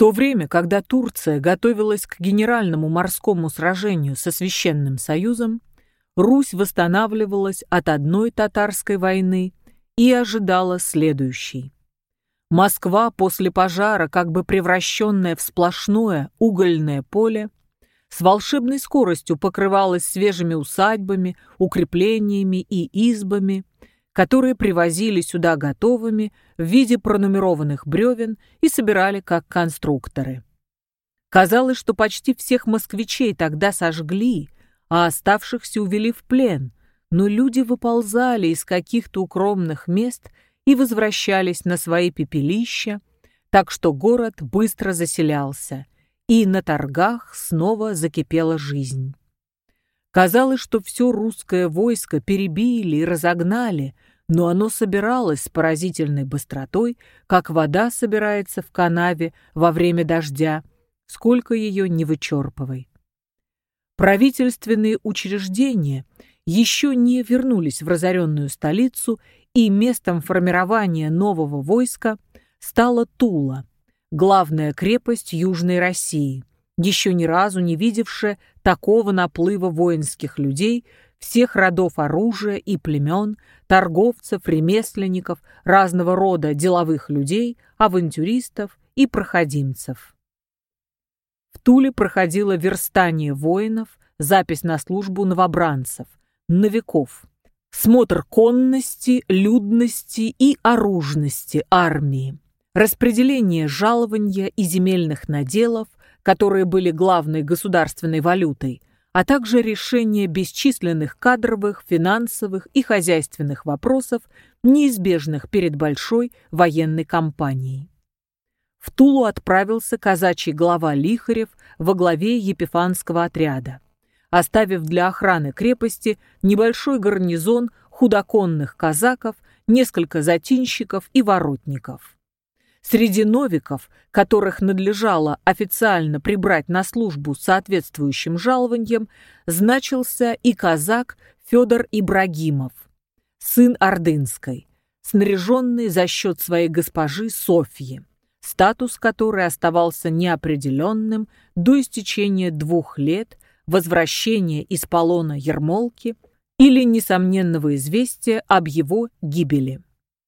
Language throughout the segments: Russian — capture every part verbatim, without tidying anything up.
то время, когда Турция готовилась к генеральному морскому сражению со Священным Союзом, Русь восстанавливалась от одной татарской войны и ожидала следующей. Москва после пожара, как бы превращенная в сплошное угольное поле, с волшебной скоростью покрывалась свежими усадьбами, укреплениями и избами, которые привозили сюда готовыми в виде пронумерованных бревен и собирали как конструкторы. Казалось, что почти всех москвичей тогда сожгли, а оставшихся увели в плен, но люди выползали из каких-то укромных мест и возвращались на свои пепелища, так что город быстро заселялся, и на торгах снова закипела жизнь. Казалось, что все русское войско перебили и разогнали, но оно собиралось с поразительной быстротой, как вода собирается в канаве во время дождя, сколько ее не вычерпывай. Правительственные учреждения еще не вернулись в разоренную столицу, и местом формирования нового войска стала Тула, главная крепость Южной России, еще ни разу не видевшая такого наплыва воинских людей, всех родов оружия и племен, торговцев, ремесленников, разного рода деловых людей, авантюристов и проходимцев. В Туле проходило верстание воинов, запись на службу новобранцев, новиков, смотр конности, людности и оружности армии, распределение жалования и земельных наделов, которые были главной государственной валютой, а также решение бесчисленных кадровых, финансовых и хозяйственных вопросов, неизбежных перед большой военной кампанией. В Тулу отправился казачий глава Лихарев во главе епифанского отряда, оставив для охраны крепости небольшой гарнизон худоконных казаков, несколько затинщиков и воротников. Среди новиков, которых надлежало официально прибрать на службу с соответствующим жалованием, значился и казак Федор Ибрагимов, сын Ордынской, снаряженный за счет своей госпожи Софьи, статус которой оставался неопределенным до истечения двух лет, возвращения из полона Ермолки или несомненного известия об его гибели.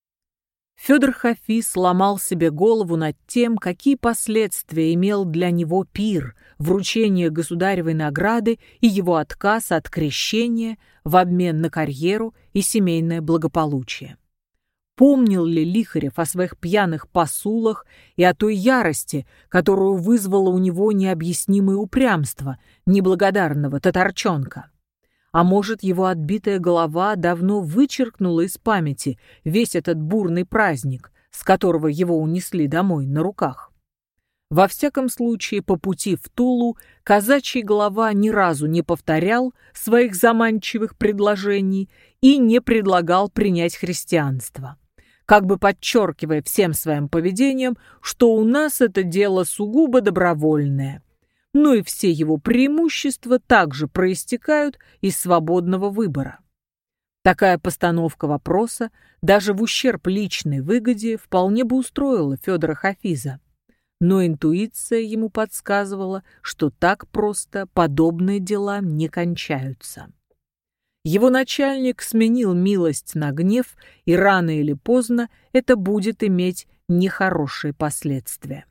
Федор Хафиз ломал себе голову над тем, какие последствия имел для него пир, вручение государевой награды и его отказ от крещения в обмен на карьеру и семейное благополучие. Помнил ли Лихарев о своих пьяных посулах и о той ярости, которую вызвало у него необъяснимое упрямство неблагодарного татарчонка? А может, его отбитая голова давно вычеркнула из памяти весь этот бурный праздник, с которого его унесли домой на руках? Во всяком случае, по пути в Тулу казачий глава ни разу не повторял своих заманчивых предложений и не предлагал принять христианство, как бы подчеркивая всем своим поведением, что у нас это дело сугубо добровольное. Но и все его преимущества также проистекают из свободного выбора. Такая постановка вопроса даже в ущерб личной выгоде вполне бы устроила Федора Хафиза. Но интуиция ему подсказывала, что так просто подобные дела не кончаются. Его начальник сменил милость на гнев, и рано или поздно это будет иметь нехорошие последствия.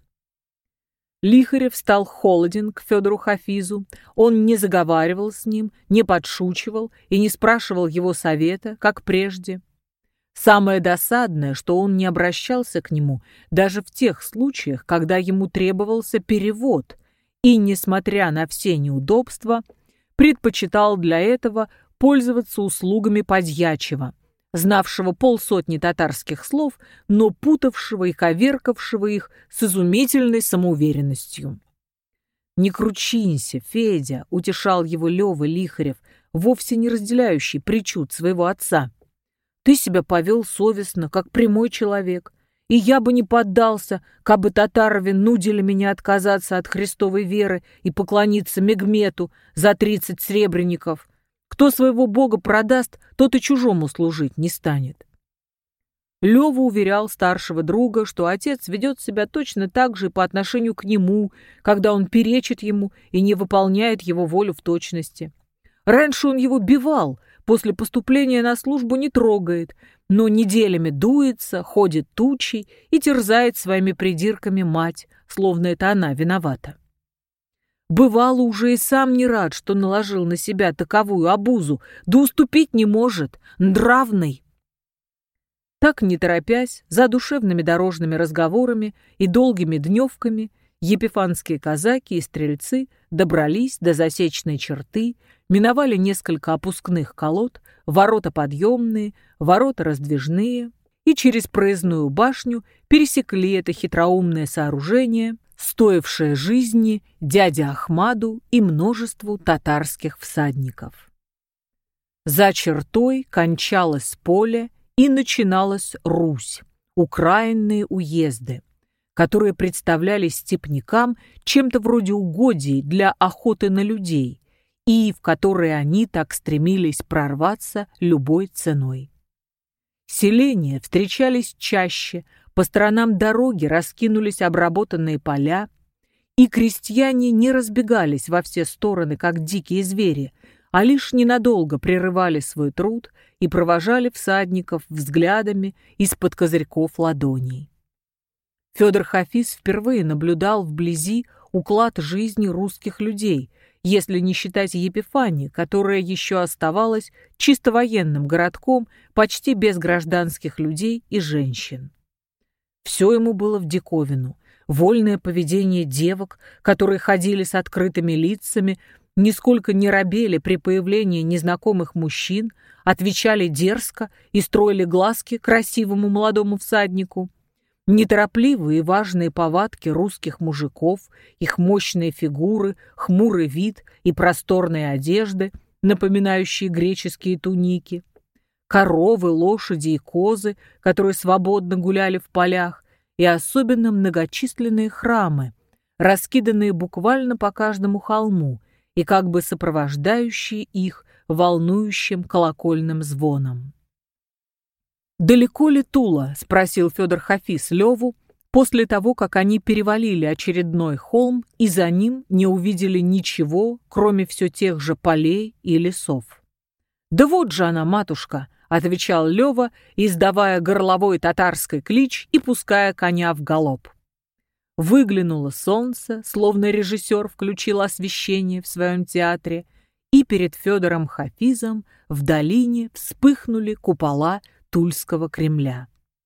Лихарев стал холоден к Федору Хафизу, он не заговаривал с ним, не подшучивал и не спрашивал его совета, как прежде. Самое досадное, что он не обращался к нему даже в тех случаях, когда ему требовался перевод, и, несмотря на все неудобства, предпочитал для этого пользоваться услугами подьячего, знавшего полсотни татарских слов, но путавшего и коверкавшего их с изумительной самоуверенностью. «Не кручинься, Федя», — утешал его Лёва Лихарев, вовсе не разделяющий причуд своего отца. «Ты себя повел совестно, как прямой человек, и я бы не поддался, кабы татарове нудили меня отказаться от христовой веры и поклониться Мегмету за тридцать сребреников. Кто своего бога продаст, тот и чужому служить не станет». Лёва уверял старшего друга, что отец ведет себя точно так же по отношению к нему, когда он перечит ему и не выполняет его волю в точности. Раньше он его бивал, после поступления на службу не трогает, но неделями дуется, ходит тучей и терзает своими придирками мать, словно это она виновата. Бывало, уже и сам не рад, что наложил на себя таковую обузу, да уступить не может, нравный. Так, не торопясь, за душевными дорожными разговорами и долгими дневками, епифанские казаки и стрельцы добрались до засечной черты, миновали несколько опускных колод, ворота подъемные, ворота раздвижные и через проездную башню пересекли это хитроумное сооружение, стоившее жизни дяде Ахмаду и множеству татарских всадников. За чертой кончалось поле и начиналась Русь, украинные уезды, которые представлялись степнякам чем-то вроде угодий для охоты на людей, и в которые они так стремились прорваться любой ценой. Селения встречались чаще, по сторонам дороги раскинулись обработанные поля, и крестьяне не разбегались во все стороны, как дикие звери, а лишь ненадолго прерывали свой труд и провожали всадников взглядами из-под козырьков ладоней. Федор Хафиз впервые наблюдал вблизи уклад жизни русских людей, если не считать Епифании, которая еще оставалась чисто военным городком, почти без гражданских людей и женщин. Все ему было в диковину. Вольное поведение девок, которые ходили с открытыми лицами, нисколько не робели при появлении незнакомых мужчин, отвечали дерзко и строили глазки красивому молодому всаднику. Неторопливые и важные повадки русских мужиков, их мощные фигуры, хмурый вид и просторные одежды, напоминающие греческие туники. Коровы, лошади и козы, которые свободно гуляли в полях, и особенно многочисленные храмы, раскиданные буквально по каждому холму и как бы сопровождающие их волнующим колокольным звоном. «Далеко ли Тула?» — спросил Федор Хафиз Леву после того, как они перевалили очередной холм и за ним не увидели ничего, кроме все тех же полей и лесов. «Да вот же она, матушка!» — отвечал Лева, издавая горловой татарский клич и пуская коня в галоп. Выглянуло солнце, словно режиссер включил освещение в своем театре, и перед Федором Хафизом в долине вспыхнули купола Тульского Кремля.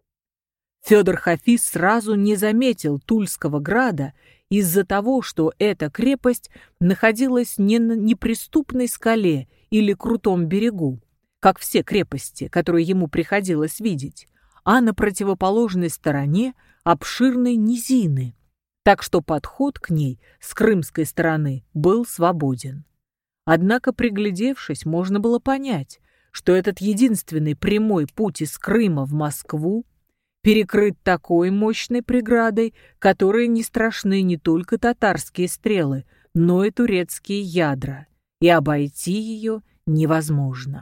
Федор Хафиз сразу не заметил Тульского града из-за того, что эта крепость находилась не на неприступной скале или крутом берегу, как все крепости, которые ему приходилось видеть, а на противоположной стороне обширной низины, так что подход к ней с крымской стороны был свободен. Однако, приглядевшись, можно было понять, что этот единственный прямой путь из Крыма в Москву перекрыт такой мощной преградой, которой не страшны не только татарские стрелы, но и турецкие ядра, и обойти ее невозможно.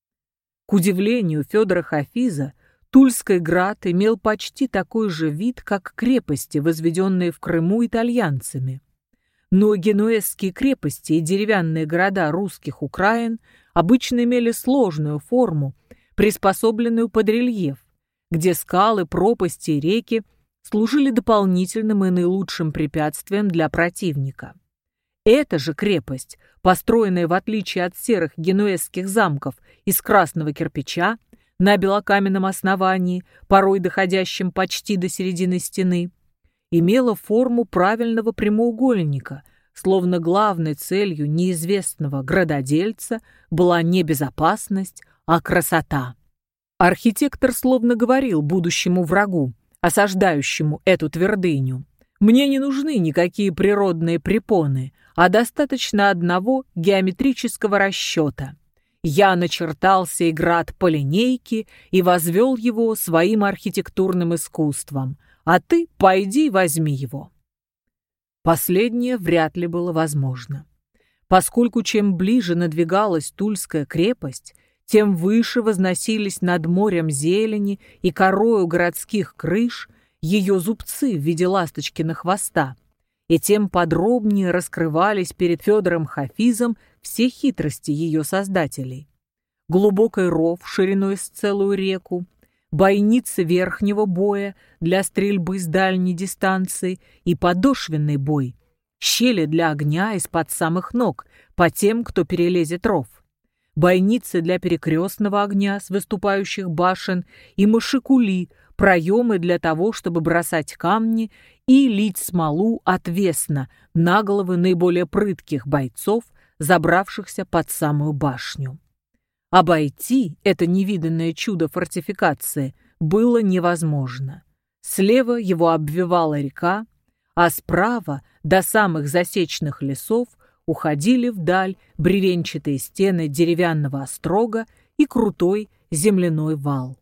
К удивлению Федора Хафиза, Тульский град имел почти такой же вид, как крепости, возведенные в Крыму итальянцами. Но генуэзские крепости и деревянные города русских Украин обычно имели сложную форму, приспособленную под рельеф, где скалы, пропасти и реки служили дополнительным и наилучшим препятствием для противника. Эта же крепость, построенная в отличие от серых генуэзских замков из красного кирпича, на белокаменном основании, порой доходящем почти до середины стены, имела форму правильного прямоугольника, словно главной целью неизвестного градодельца была не безопасность, а красота. Архитектор словно говорил будущему врагу, осаждающему эту твердыню: «Мне не нужны никакие природные препоны, а достаточно одного геометрического расчета. Я начертал сей град по линейке и возвел его своим архитектурным искусством, а ты пойди возьми его». Последнее вряд ли было возможно, поскольку чем ближе надвигалась Тульская крепость, тем выше возносились над морем зелени и корою городских крыш ее зубцы в виде ласточкина хвоста, и тем подробнее раскрывались перед Федором Хафизом все хитрости ее создателей. Глубокий ров шириной с целую реку, бойницы верхнего боя для стрельбы с дальней дистанции и подошвенный бой, щели для огня из-под самых ног по тем, кто перелезет ров, бойницы для перекрестного огня с выступающих башен и машикули, проемы для того, чтобы бросать камни и лить смолу отвесно на головы наиболее прытких бойцов, забравшихся под самую башню. Обойти это невиданное чудо фортификации было невозможно. Слева его обвивала река, а справа до самых засечных лесов уходили вдаль бревенчатые стены деревянного острога и крутой земляной вал.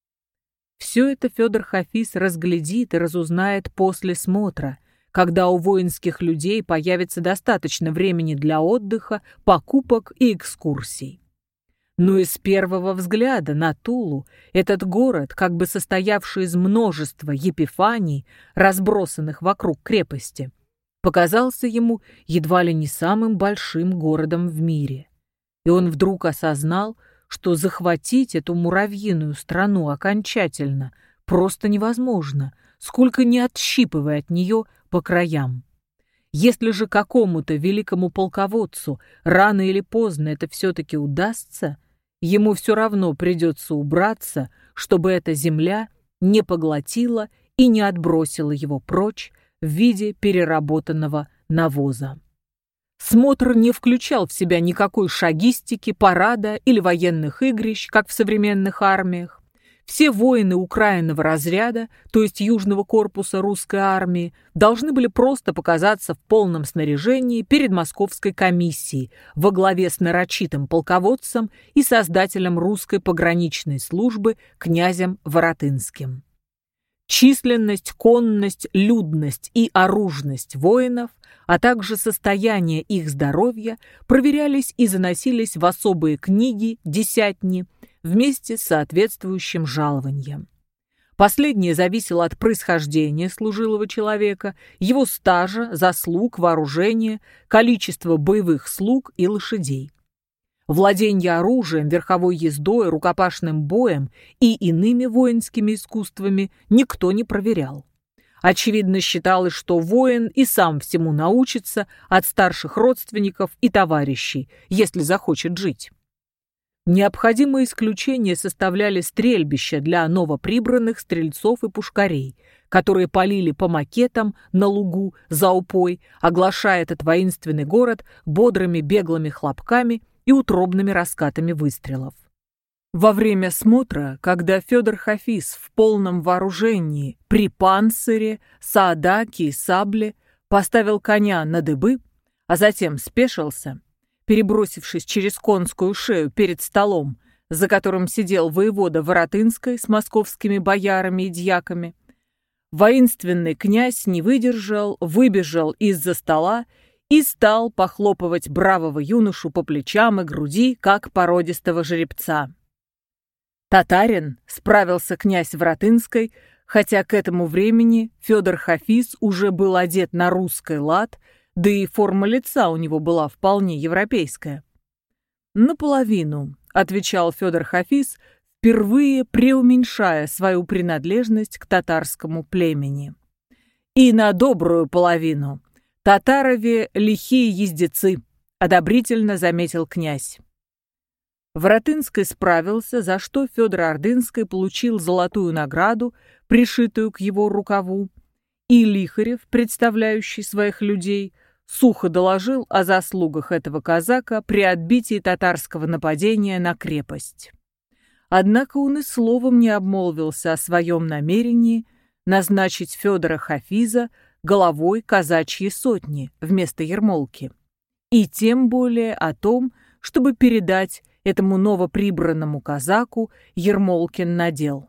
Все это Федор Хафиз разглядит и разузнает после смотра, когда у воинских людей появится достаточно времени для отдыха, покупок и экскурсий. Но и с первого взгляда на Тулу этот город, как бы состоявший из множества епифаний, разбросанных вокруг крепости, показался ему едва ли не самым большим городом в мире. И он вдруг осознал, что захватить эту муравьиную страну окончательно просто невозможно, сколько ни отщипывая от нее по краям. Если же какому-то великому полководцу рано или поздно это все-таки удастся, ему все равно придется убраться, чтобы эта земля не поглотила и не отбросила его прочь в виде переработанного навоза. Смотр не включал в себя никакой шагистики, парада или военных игрищ, как в современных армиях. Все воины украинного разряда, то есть южного корпуса русской армии, должны были просто показаться в полном снаряжении перед московской комиссией во главе с нарочитым полководцем и создателем русской пограничной службы князем Воротынским. Численность, конность, людность и оружность воинов, а также состояние их здоровья проверялись и заносились в особые книги, десятни, вместе с соответствующим жалованием. Последнее зависело от происхождения служилого человека, его стажа, заслуг, вооружения, количества боевых слуг и лошадей. Владение оружием, верховой ездой, рукопашным боем и иными воинскими искусствами никто не проверял. Очевидно, считалось, что воин и сам всему научится от старших родственников и товарищей, если захочет жить. Необходимые исключения составляли стрельбища для новоприбранных стрельцов и пушкарей, которые полили по макетам на лугу за упой, оглашая этот воинственный город бодрыми беглыми хлопками и утробными раскатами выстрелов. Во время смотра, когда Федор Хафиз в полном вооружении, при панцире, саадаке и сабле поставил коня на дыбы, а затем спешился, перебросившись через конскую шею перед столом, за которым сидел воевода Воротынской с московскими боярами и дьяками, воинственный князь не выдержал, выбежал из-за стола и стал похлопывать бравого юношу по плечам и груди, как породистого жеребца. «Татарин», — справился князь Воротынской, хотя к этому времени Федор Хафиз уже был одет на русский лад, да и форма лица у него была вполне европейская. «Наполовину», — отвечал Федор Хафиз, впервые преуменьшая свою принадлежность к татарскому племени. «И на добрую половину. Татарове лихие ездецы», — одобрительно заметил князь. Воротынский справился, за что Федор Ордынский получил золотую награду, пришитую к его рукаву, и Лихарев, представляющий своих людей, сухо доложил о заслугах этого казака при отбитии татарского нападения на крепость. Однако он и словом не обмолвился о своем намерении назначить Федора Хафиза головой казачьей сотни вместо Ермолки, и тем более о том, чтобы передать этому новоприбранному казаку Ермолкин надел.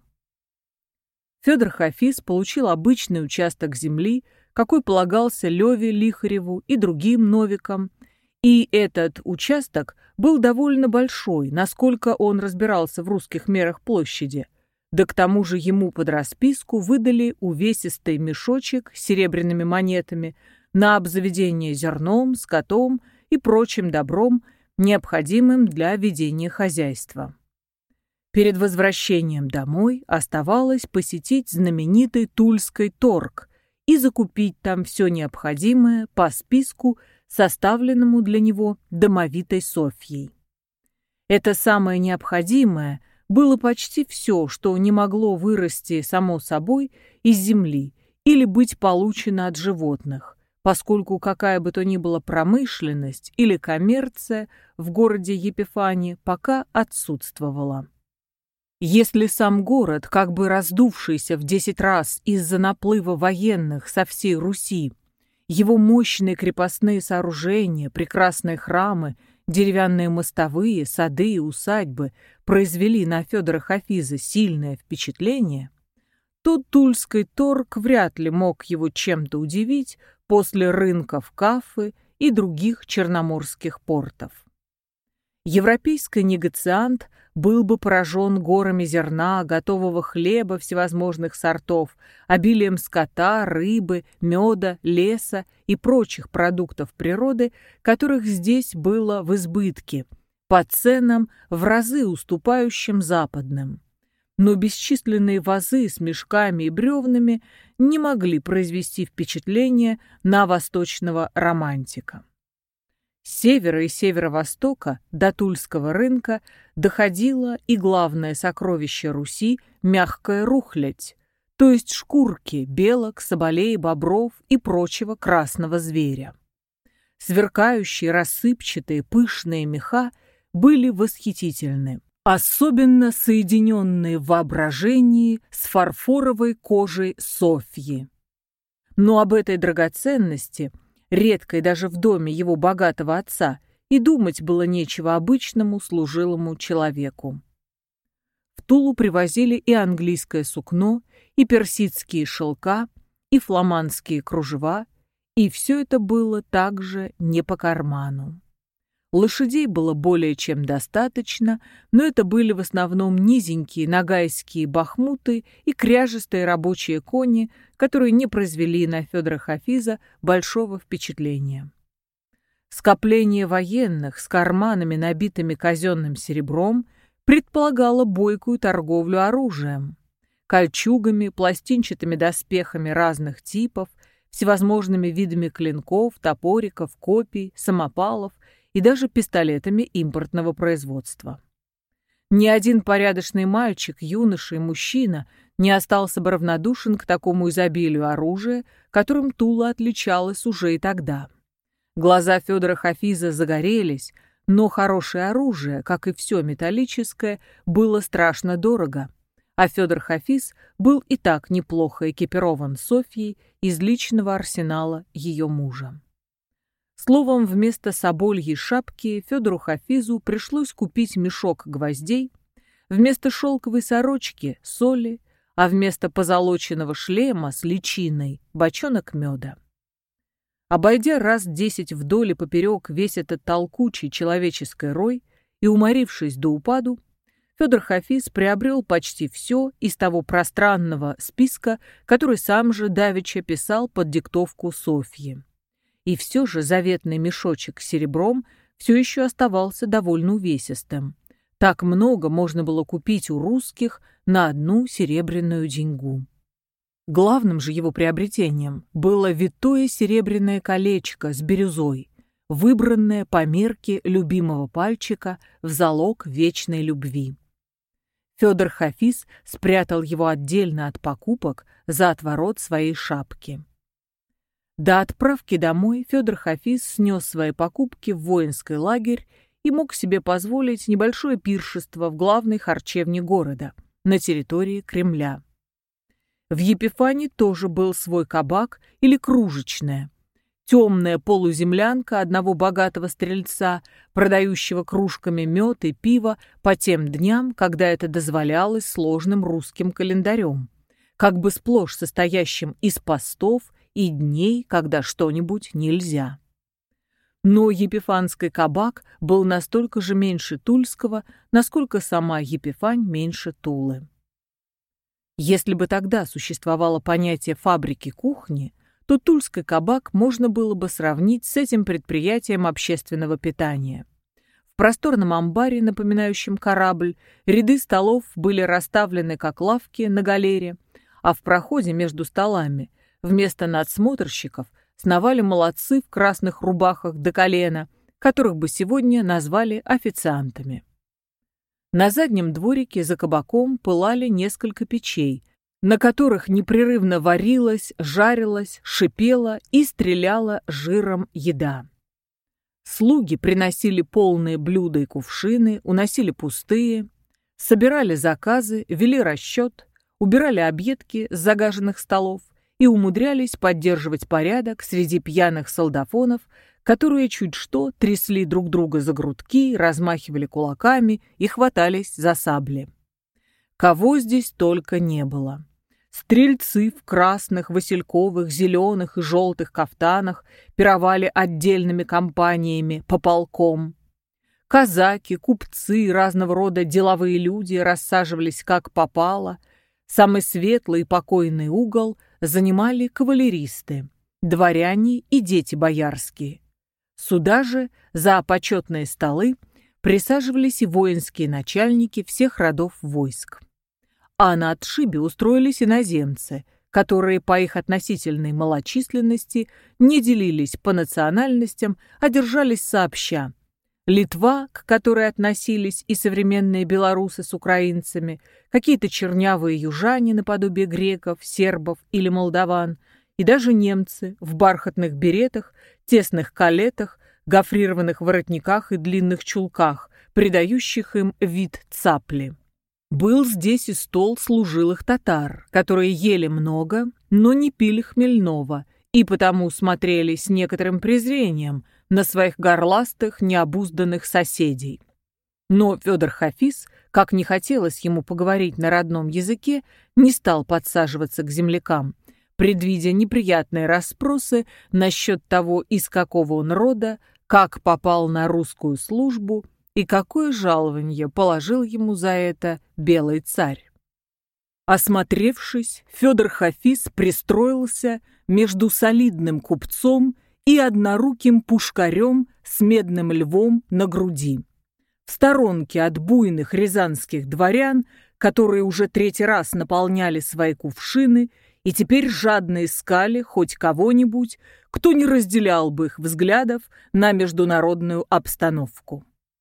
Федор Хафиз получил обычный участок земли, какой полагался Леве Лихареву и другим новикам, И этот участок был довольно большой, насколько он разбирался в русских мерах площади. Да к тому же ему под расписку выдали увесистый мешочек с серебряными монетами на обзаведение зерном, скотом и прочим добром, необходимым для ведения хозяйства. Перед возвращением домой оставалось посетить знаменитый Тульский торг и закупить там все необходимое по списку, составленному для него домовитой Софьей. Это самое необходимое было почти все, что не могло вырасти само собой из земли или быть получено от животных, поскольку какая бы то ни была промышленность или коммерция в городе Епифани пока отсутствовала. Если сам город, как бы раздувшийся в десять раз из-за наплыва военных со всей Руси, его мощные крепостные сооружения, прекрасные храмы, деревянные мостовые, сады и усадьбы произвели на Федора Хафиза сильное впечатление, то Тульский торг вряд ли мог его чем-то удивить после рынков Кафы и других черноморских портов. Европейский негациант был бы поражен горами зерна, готового хлеба всевозможных сортов, обилием скота, рыбы, меда, леса и прочих продуктов природы, которых здесь было в избытке, по ценам в разы уступающим западным. Но бесчисленные вазы с мешками и бревнами не могли произвести впечатление на восточного романтика. С севера и северо-востока до Тульского рынка доходило и главное сокровище Руси – мягкая рухлядь, то есть шкурки белок, соболей, бобров и прочего красного зверя. Сверкающие, рассыпчатые, пышные меха были восхитительны, особенно соединенные в воображении с фарфоровой кожей Софьи. Но об этой драгоценности – редкой даже в доме его богатого отца, и думать было нечего обычному служилому человеку. В Тулу привозили и английское сукно, и персидские шелка, и фламандские кружева, и все это было также не по карману. Лошадей было более чем достаточно, но это были в основном низенькие нагайские бахмуты и кряжестые рабочие кони, которые не произвели на Федора Хафиза большого впечатления. Скопление военных с карманами, набитыми казенным серебром, предполагало бойкую торговлю оружием, кольчугами, пластинчатыми доспехами разных типов, всевозможными видами клинков, топориков, копий, самопалов и даже пистолетами импортного производства. Ни один порядочный мальчик, юноша и мужчина не остался бы равнодушен к такому изобилию оружия, которым Тула отличалась уже и тогда. Глаза Федора Хафиза загорелись, но хорошее оружие, как и все металлическое, было страшно дорого, а Федор Хафиз был и так неплохо экипирован Софьей из личного арсенала ее мужа. Словом, вместо собольей шапки Федору Хафизу пришлось купить мешок гвоздей, вместо шелковой сорочки – соли, а вместо позолоченного шлема с личиной – бочонок меда. Обойдя раз десять вдоль и поперек весь этот толкучий человеческий рой и уморившись до упаду, Федор Хафиз приобрел почти все из того пространного списка, который сам же давеча писал под диктовку Софьи. И все же заветный мешочек с серебром все еще оставался довольно увесистым. Так много можно было купить у русских на одну серебряную деньгу. Главным же его приобретением было витое серебряное колечко с бирюзой, выбранное по мерке любимого пальчика в залог вечной любви. Федор Хафиз спрятал его отдельно от покупок за отворот своей шапки. До отправки домой Федор Хафиз снес свои покупки в воинский лагерь и мог себе позволить небольшое пиршество в главной харчевне города, на территории Кремля. В Епифане тоже был свой кабак или кружечная, темная полуземлянка одного богатого стрельца, продающего кружками мед и пиво по тем дням, когда это дозволялось сложным русским календарем, как бы сплошь состоящим из постов и дней, когда что-нибудь нельзя. Но Епифанский кабак был настолько же меньше Тульского, насколько сама Епифань меньше Тулы. Если бы тогда существовало понятие фабрики кухни, то Тульский кабак можно было бы сравнить с этим предприятием общественного питания. В просторном амбаре, напоминающем корабль, ряды столов были расставлены как лавки на галере, а в проходе между столами вместо надсмотрщиков сновали молодцы в красных рубахах до колена, которых бы сегодня назвали официантами. На заднем дворике за кабаком пылали несколько печей, на которых непрерывно варилась, жарилась, шипела и стреляла жиром еда. Слуги приносили полные блюда и кувшины, уносили пустые, собирали заказы, вели расчет, убирали объедки с загаженных столов и умудрялись поддерживать порядок среди пьяных солдафонов, которые чуть что трясли друг друга за грудки, размахивали кулаками и хватались за сабли. Кого здесь только не было. Стрельцы в красных, васильковых, зеленых и желтых кафтанах пировали отдельными компаниями по полкам. Казаки, купцы, разного рода деловые люди рассаживались как попало. Самый светлый и покойный угол занимали кавалеристы, дворяне и дети боярские. Сюда же, за почетные столы, присаживались и воинские начальники всех родов войск. А на отшибе устроились иноземцы, которые по их относительной малочисленности не делились по национальностям, а держались сообща. Литва, к которой относились и современные белорусы с украинцами, какие-то чернявые южане наподобие греков, сербов или молдаван, и даже немцы в бархатных беретах, тесных калетах, гофрированных воротниках и длинных чулках, придающих им вид цапли. Был здесь и стол служилых татар, которые ели много, но не пили хмельного, и потому смотрели с некоторым презрением на своих горластых, необузданных соседей. Но Федор Хафиз, как не хотелось ему поговорить на родном языке, не стал подсаживаться к землякам, предвидя неприятные расспросы насчет того, из какого он рода, как попал на русскую службу и какое жалование положил ему за это белый царь. Осмотревшись, Федор Хафиз пристроился между солидным купцом и одноруким пушкарем с медным львом на груди. В сторонке от буйных рязанских дворян, которые уже третий раз наполняли свои кувшины и теперь жадно искали хоть кого-нибудь, кто не разделял бы их взглядов на международную обстановку.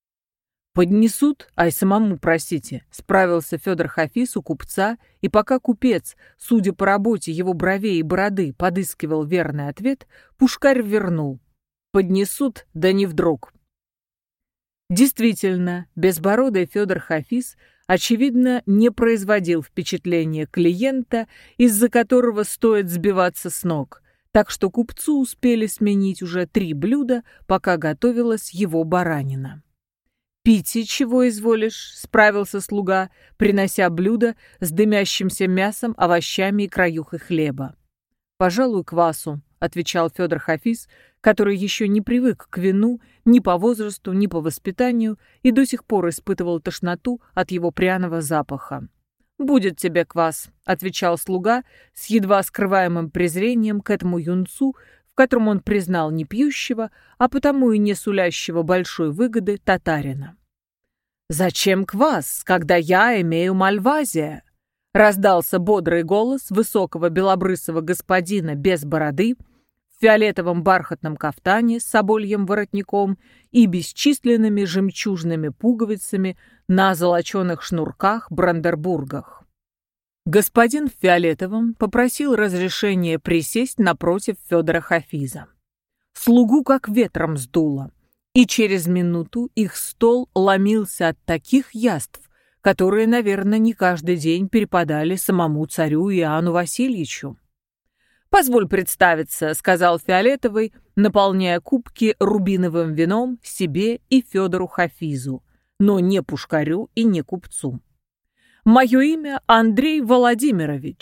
«Поднесут, ай самому просите», — справился Федор Хафиз у купца, и пока купец, судя по работе его бровей и бороды, подыскивал верный ответ, пушкарь вернул: «Поднесут, да не вдруг». Действительно, безбородый Федор Хафиз, очевидно, не производил впечатления клиента, из-за которого стоит сбиваться с ног, так что купцу успели сменить уже три блюда, пока готовилась его баранина. «Пить и чего изволишь?» — справился слуга, принося блюдо с дымящимся мясом, овощами и краюхой хлеба. «Пожалуй, квасу», — отвечал Федор Хафиз, который еще не привык к вину ни по возрасту, ни по воспитанию и до сих пор испытывал тошноту от его пряного запаха. «Будет тебе квас», — отвечал слуга с едва скрываемым презрением к этому юнцу, в котором он признал не пьющего, а потому и не сулящего большой выгоды татарина. «Зачем квас, когда я имею мальвазия?» — раздался бодрый голос высокого белобрысого господина без бороды, в фиолетовом бархатном кафтане с собольем воротником и бесчисленными жемчужными пуговицами на золоченых шнурках-брандербургах. Господин в фиолетовом попросил разрешения присесть напротив Федора Хафиза. Слугу как ветром сдуло, и через минуту их стол ломился от таких яств, которые, наверное, не каждый день перепадали самому царю Иоанну Васильевичу. «Позволь представиться», — сказал Фиолетовый, наполняя кубки рубиновым вином себе и Федору Хафизу, но не пушкарю и не купцу. «Мое имя Андрей Владимирович,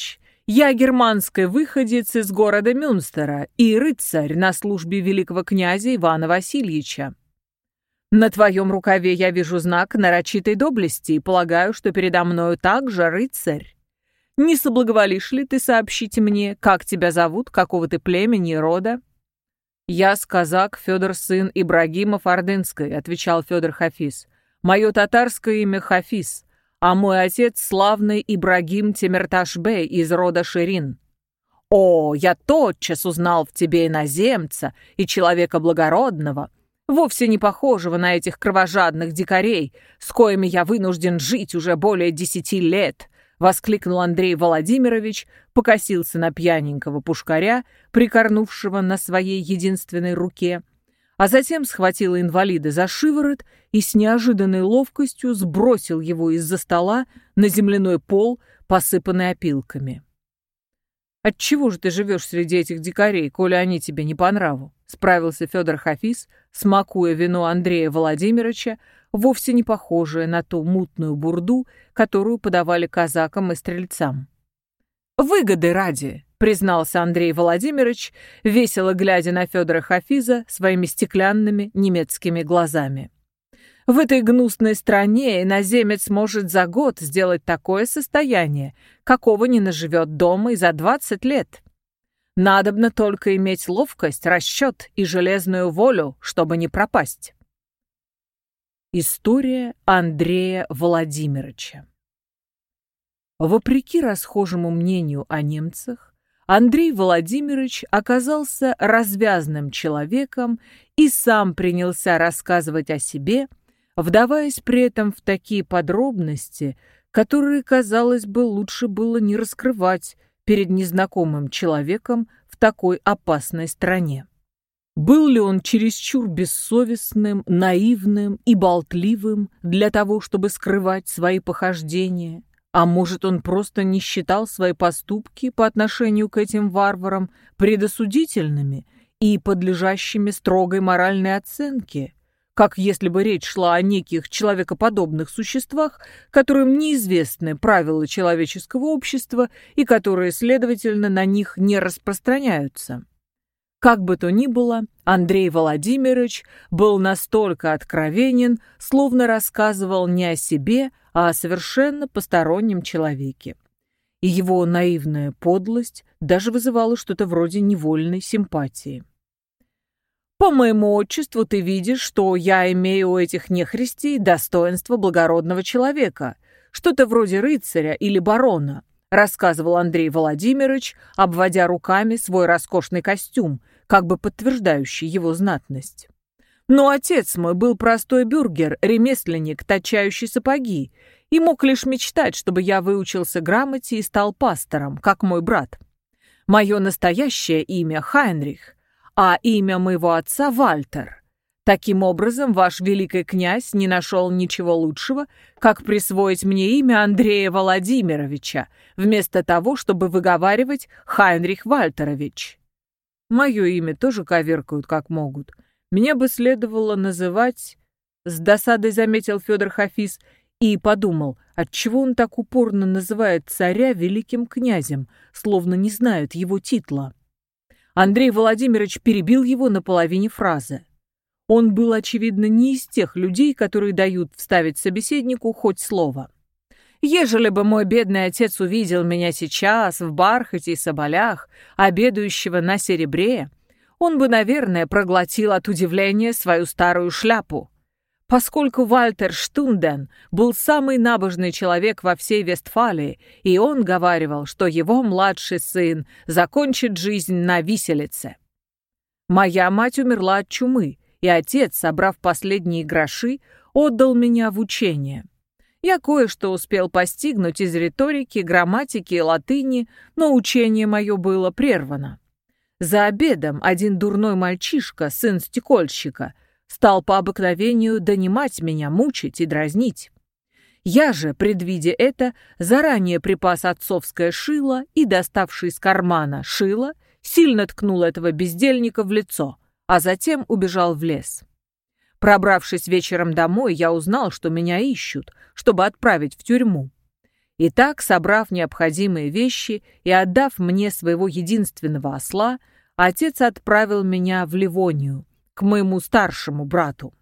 Я германский выходец из города Мюнстера и рыцарь на службе великого князя Ивана Васильевича. На твоем рукаве я вижу знак нарочитой доблести и полагаю, что передо мною также рыцарь. Не соблаговолишь ли ты сообщить мне, как тебя зовут, какого ты племени и рода?» «Я казак Федор, сын Ибрагимов Ордынской», — отвечал Федор Хафиз. «Мое татарское имя Хафиз, а мой отец славный Ибрагим Темирташ-бей из рода Ширин». «О, я тотчас узнал в тебе иноземца и человека благородного, вовсе не похожего на этих кровожадных дикарей, с коими я вынужден жить уже более десяти лет», — воскликнул Андрей Владимирович, покосился на пьяненького пушкаря, прикорнувшего на своей единственной руке, а затем схватил инвалида за шиворот и с неожиданной ловкостью сбросил его из-за стола на земляной пол, посыпанный опилками. «Отчего же ты живешь среди этих дикарей, коли они тебе не по нраву?» — справился Федор Хафиз, смакуя вино Андрея Владимировича, вовсе не похожее на ту мутную бурду, которую подавали казакам и стрельцам. «Выгоды ради», — признался Андрей Владимирович, весело глядя на Федора Хафиза своими стеклянными немецкими глазами. «В этой гнусной стране иноземец может за год сделать такое состояние, какого не наживет дома и за двадцать лет. Надобно только иметь ловкость, расчет и железную волю, чтобы не пропасть». История Андрея Владимировича. Вопреки расхожему мнению о немцах, Андрей Владимирович оказался развязным человеком и сам принялся рассказывать о себе, вдаваясь при этом в такие подробности, которые, казалось бы, лучше было не раскрывать перед незнакомым человеком в такой опасной стране. Был ли он чересчур бессовестным, наивным и болтливым для того, чтобы скрывать свои похождения? А может, он просто не считал свои поступки по отношению к этим варварам предосудительными и подлежащими строгой моральной оценке, как если бы речь шла о неких человекоподобных существах, которым неизвестны правила человеческого общества и которые, следовательно, на них не распространяются? Как бы то ни было, Андрей Владимирович был настолько откровенен, словно рассказывал не о себе, а о совершенно постороннем человеке. И его наивная подлость даже вызывала что-то вроде невольной симпатии. «По моему отчеству ты видишь, что я имею у этих нехристей достоинство благородного человека, что-то вроде рыцаря или барона», рассказывал Андрей Владимирович, обводя руками свой роскошный костюм, как бы подтверждающий его знатность. «Но отец мой был простой бюргер, ремесленник, точающий сапоги, и мог лишь мечтать, чтобы я выучился грамоте и стал пастором, как мой брат. Мое настоящее имя Хайнрих, а имя моего отца Вальтер. Таким образом, ваш великий князь не нашел ничего лучшего, как присвоить мне имя Андрея Владимировича, вместо того, чтобы выговаривать Хайнрих Вальтерович. Мое имя тоже коверкают, как могут. Меня бы следовало называть...» С досадой заметил Федор Хафиз и подумал, отчего он так упорно называет царя великим князем, словно не знает его титла. Андрей Владимирович перебил его на половине фразы. Он был, очевидно, не из тех людей, которые дают вставить собеседнику хоть слово. «Ежели бы мой бедный отец увидел меня сейчас в бархате и соболях, обедающего на серебре, он бы, наверное, проглотил от удивления свою старую шляпу. Поскольку Вальтер Штунден был самый набожный человек во всей Вестфалии, и он говаривал, что его младший сын закончит жизнь на виселице. Моя мать умерла от чумы, и отец, собрав последние гроши, отдал меня в учение. Я кое-что успел постигнуть из риторики, грамматики и латыни, но учение мое было прервано. За обедом один дурной мальчишка, сын стекольщика, стал по обыкновению донимать меня, мучить и дразнить. Я же, предвидя это, заранее припас отцовское шило и, доставший из кармана шило, сильно ткнул этого бездельника в лицо, а затем убежал в лес. Пробравшись вечером домой, я узнал, что меня ищут, чтобы отправить в тюрьму. Итак, собрав необходимые вещи и отдав мне своего единственного осла, отец отправил меня в Ливонию, к моему старшему брату.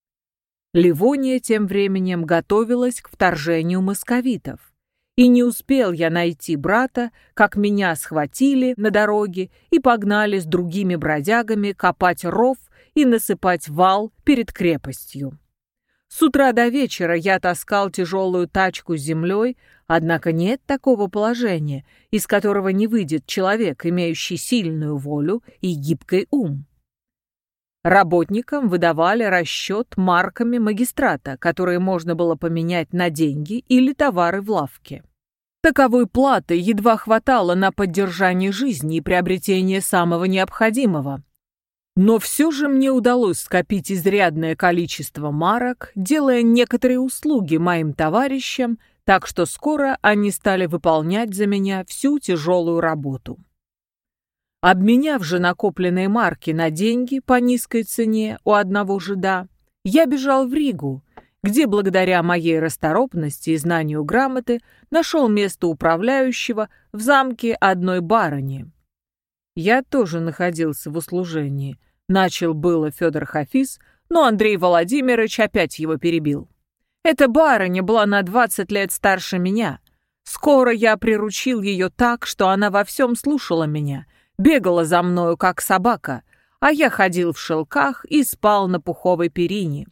Ливония тем временем готовилась к вторжению московитов, и не успел я найти брата, как меня схватили на дороге и погнали с другими бродягами копать ров и насыпать вал перед крепостью. С утра до вечера я таскал тяжелую тачку с землей, однако нет такого положения, из которого не выйдет человек, имеющий сильную волю и гибкий ум. Работникам выдавали расчет марками магистрата, которые можно было поменять на деньги или товары в лавке. Таковой платы едва хватало на поддержание жизни и приобретение самого необходимого. Но все же мне удалось скопить изрядное количество марок, делая некоторые услуги моим товарищам, так что скоро они стали выполнять за меня всю тяжелую работу. Обменяв же накопленные марки на деньги по низкой цене у одного жида, я бежал в Ригу, где благодаря моей расторопности и знанию грамоты нашел место управляющего в замке одной барыни. Я тоже находился в услужении. Начал было Федор Хафиз, но Андрей Владимирович опять его перебил. Эта барыня была на двадцать лет старше меня. Скоро я приручил ее так, что она во всем слушала меня, бегала за мною, как собака, а я ходил в шелках и спал на пуховой перине.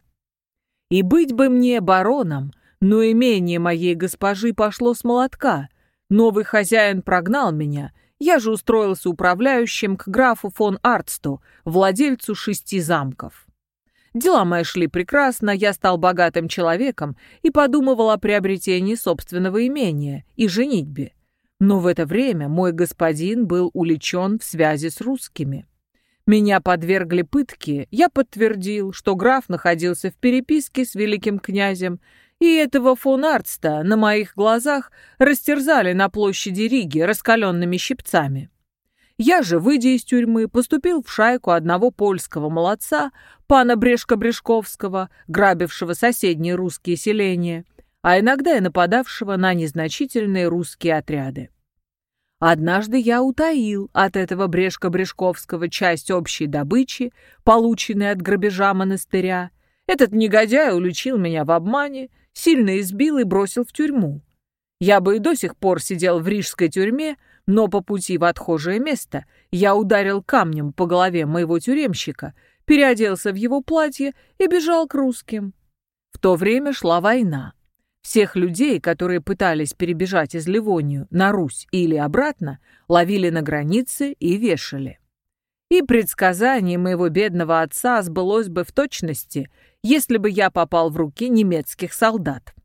И быть бы мне бароном, но имение моей госпожи пошло с молотка. Новый хозяин прогнал меня, я же устроился управляющим к графу фон Арцту, владельцу шести замков. Дела мои шли прекрасно, я стал богатым человеком и подумывал о приобретении собственного имения и женитьбе. Но в это время мой господин был увлечен в связи с русскими. Меня подвергли пытке, я подтвердил, что граф находился в переписке с великим князем, и этого фон Арцта на моих глазах растерзали на площади Риги раскаленными щипцами. Я же, выйдя из тюрьмы, поступил в шайку одного польского молодца, пана Брешко-Брешковского, грабившего соседние русские селения, а иногда и нападавшего на незначительные русские отряды. Однажды я утаил от этого Брешко-Брешковского часть общей добычи, полученной от грабежа монастыря. Этот негодяй уличил меня в обмане, сильно избил и бросил в тюрьму. Я бы и до сих пор сидел в рижской тюрьме, но по пути в отхожее место я ударил камнем по голове моего тюремщика, переоделся в его платье и бежал к русским. В то время шла война. Всех людей, которые пытались перебежать из Ливонию на Русь или обратно, ловили на границе и вешали. И предсказание моего бедного отца сбылось бы в точности, если бы я попал в руки немецких солдат.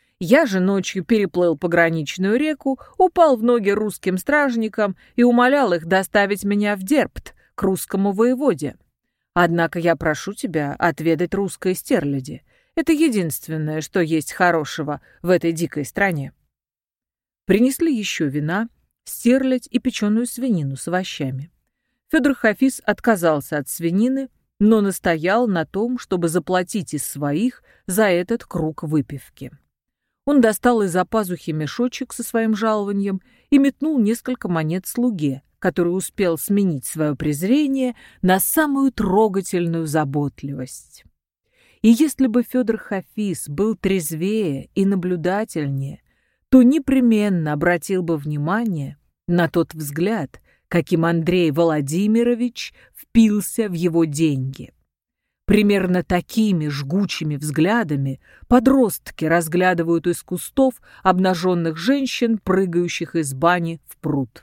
Я же ночью переплыл пограничную реку, упал в ноги русским стражникам и умолял их доставить меня в Дербт, к русскому воеводе. Однако я прошу тебя отведать русской стерляди. Это единственное, что есть хорошего в этой дикой стране. Принесли еще вина, стерлядь и печеную свинину с овощами. Федор Хафиз отказался от свинины, но настоял на том, чтобы заплатить из своих за этот круг выпивки. Он достал из-за пазухи мешочек со своим жалованием и метнул несколько монет слуге, который успел сменить свое презрение на самую трогательную заботливость. И если бы Федор Хафиз был трезвее и наблюдательнее, то непременно обратил бы внимание на тот взгляд, каким Андрей Владимирович впился в его деньги. Примерно такими жгучими взглядами подростки разглядывают из кустов обнаженных женщин, прыгающих из бани в пруд.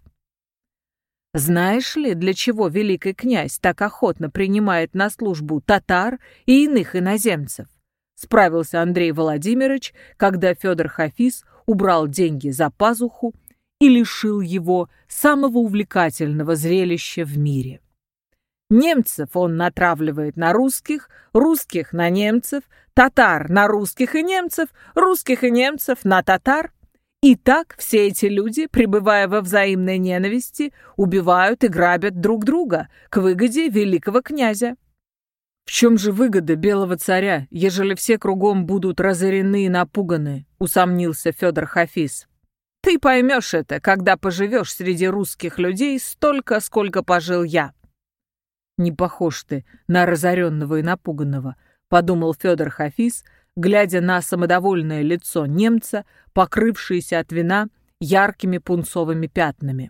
Знаешь ли, для чего великий князь так охотно принимает на службу татар и иных иноземцев? Справился Андрей Владимирович, когда Федор Хафиз убрал деньги за пазуху и лишил его самого увлекательного зрелища в мире. Немцев он натравливает на русских, русских на немцев, татар на русских и немцев, русских и немцев на татар. И так все эти люди, пребывая во взаимной ненависти, убивают и грабят друг друга к выгоде великого князя. В чем же выгода белого царя, ежели все кругом будут разорены и напуганы, усомнился Федор Хафиз. Ты поймешь это, когда поживешь среди русских людей столько, сколько пожил я». «Не похож ты на разоренного и напуганного», — подумал Федор Хафиз, глядя на самодовольное лицо немца, покрывшееся от вина яркими пунцовыми пятнами.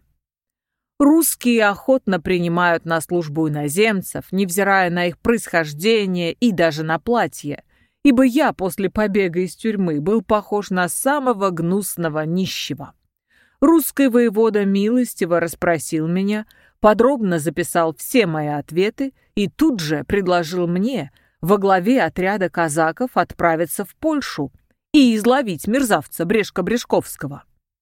«Русские охотно принимают на службу иноземцев, невзирая на их происхождение и даже на платье, ибо я после побега из тюрьмы был похож на самого гнусного нищего. Русский воевода милостиво расспросил меня, подробно записал все мои ответы и тут же предложил мне во главе отряда казаков отправиться в Польшу и изловить мерзавца Брешко-Брешковского.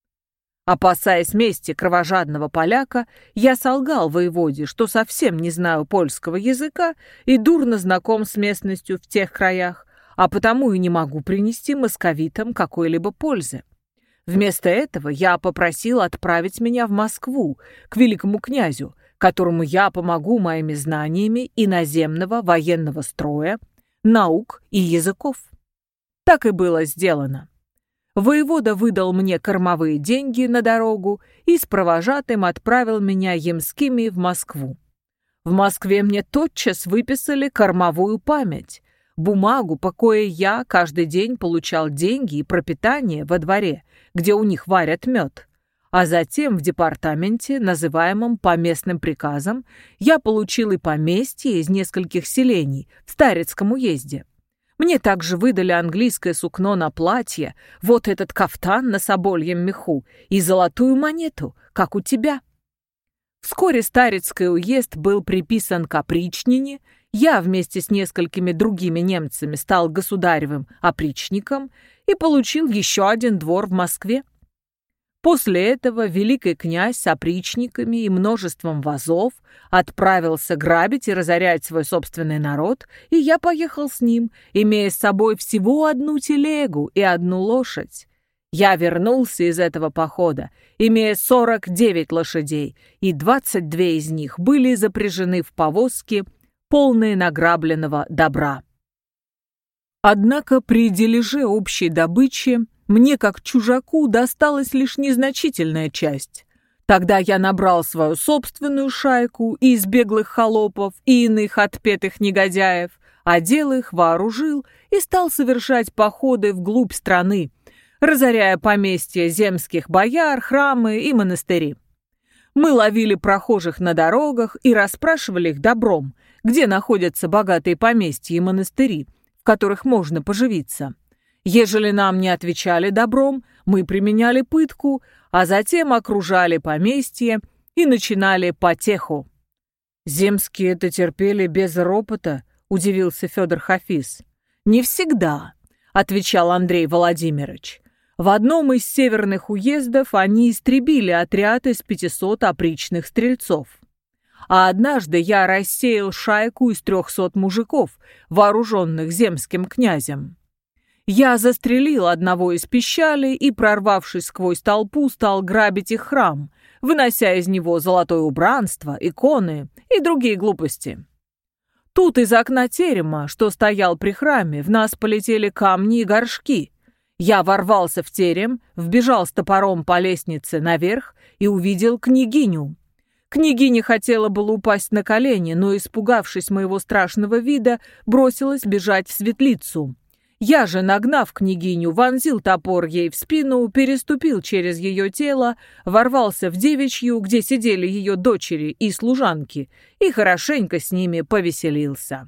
Опасаясь мести кровожадного поляка, я солгал воеводе, что совсем не знаю польского языка и дурно знаком с местностью в тех краях, а потому и не могу принести московитам какой-либо пользы. Вместо этого я попросил отправить меня в Москву, к великому князю, которому я помогу моими знаниями иноземного военного строя, наук и языков. Так и было сделано. Воевода выдал мне кормовые деньги на дорогу и с провожатым отправил меня ямскими в Москву. В Москве мне тотчас выписали кормовую память, бумагу, по коей я каждый день получал деньги и пропитание во дворе, где у них варят мед. А затем в департаменте, называемом поместным приказом, я получил и поместье из нескольких селений в Старицком уезде. Мне также выдали английское сукно на платье, вот этот кафтан на собольем меху и золотую монету, как у тебя. Вскоре Старицкий уезд был приписан к опричнине, я вместе с несколькими другими немцами стал государевым опричником и получил еще один двор в Москве. После этого великий князь с опричниками и множеством вазов отправился грабить и разорять свой собственный народ, и я поехал с ним, имея с собой всего одну телегу и одну лошадь. Я вернулся из этого похода, имея сорок девять лошадей, и двадцать две из них были запряжены в повозки, полные награбленного добра. Однако при дележе общей добычи мне, как чужаку, досталась лишь незначительная часть. Тогда я набрал свою собственную шайку из беглых холопов и иных отпетых негодяев, одел их, вооружил и стал совершать походы вглубь страны, разоряя поместья земских бояр, храмы и монастыри. Мы ловили прохожих на дорогах и расспрашивали их добром, где находятся богатые поместья и монастыри, в которых можно поживиться. Ежели нам не отвечали добром, мы применяли пытку, а затем окружали поместье и начинали потеху. «Земские это терпели без ропота?» — удивился Федор Хафиз. «Не всегда», — отвечал Андрей Владимирович. «В одном из северных уездов они истребили отряд из пятисот опричных стрельцов. А однажды я рассеял шайку из трехсот мужиков, вооруженных земским князем. Я застрелил одного из пищалей и, прорвавшись сквозь толпу, стал грабить их храм, вынося из него золотое убранство, иконы и другие глупости. Тут из окна терема, что стоял при храме, в нас полетели камни и горшки. Я ворвался в терем, вбежал с топором по лестнице наверх и увидел княгиню. Княгиня хотела было упасть на колени, но, испугавшись моего страшного вида, бросилась бежать в светлицу. Я же, нагнав княгиню, вонзил топор ей в спину, переступил через ее тело, ворвался в девичью, где сидели ее дочери и служанки, и хорошенько с ними повеселился.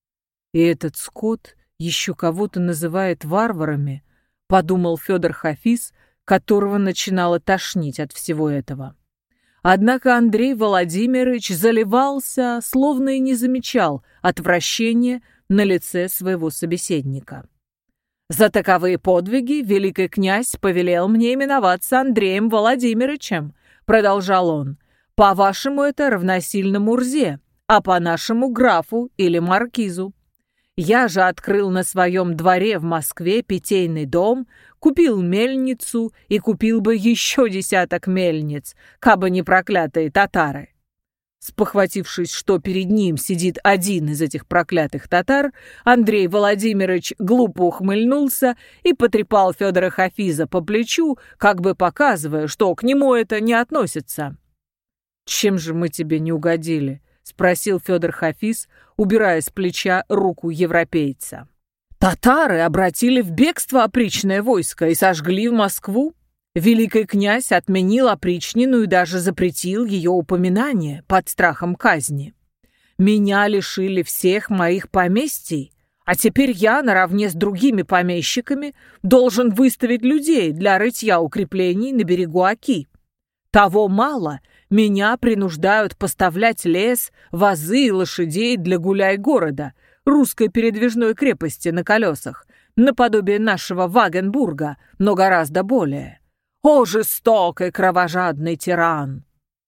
«И этот скот еще кого-то называет варварами», — подумал Федор Хафиз, которого начинало тошнить от всего этого. Однако Андрей Владимирович заливался, словно и не замечал отвращения на лице своего собеседника. «За таковые подвиги великий князь повелел мне именоваться Андреем Владимировичем», — продолжал он. «По-вашему, это равносильно Мурзе, а по-нашему графу или маркизу. Я же открыл на своем дворе в Москве питейный дом, купил мельницу и купил бы еще десяток мельниц, кабы не проклятые татары. Спохватившись, что перед ним сидит один из этих проклятых татар, Андрей Владимирович глупо ухмыльнулся и потрепал Федора Хафиза по плечу, как бы показывая, что к нему это не относится. «Чем же мы тебе не угодили?» — спросил Федор Хафиз, убирая с плеча руку европейца. «Татары обратили в бегство опричное войско и сожгли в Москву. Великий князь отменил опричнину и даже запретил ее упоминание под страхом казни. Меня лишили всех моих поместий, а теперь я, наравне с другими помещиками, должен выставить людей для рытья укреплений на берегу Оки. Того мало, меня принуждают поставлять лес, вазы и лошадей для гуляй-города, русской передвижной крепости на колесах, наподобие нашего Вагенбурга, но гораздо более. О, жестокий кровожадный тиран!»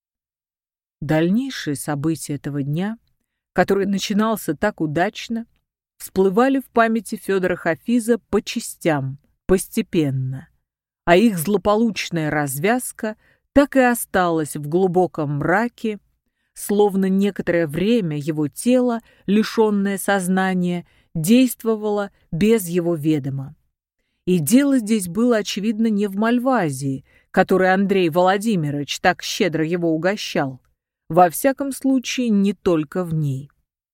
Дальнейшие события этого дня, который начинался так удачно, всплывали в памяти Федора Хафиза по частям, постепенно, а их злополучная развязка так и осталась в глубоком мраке, словно некоторое время его тело, лишенное сознания, действовало без его ведома. И дело здесь было, очевидно, не в Мальвазии, которой Андрей Владимирович так щедро его угощал. Во всяком случае, не только в ней.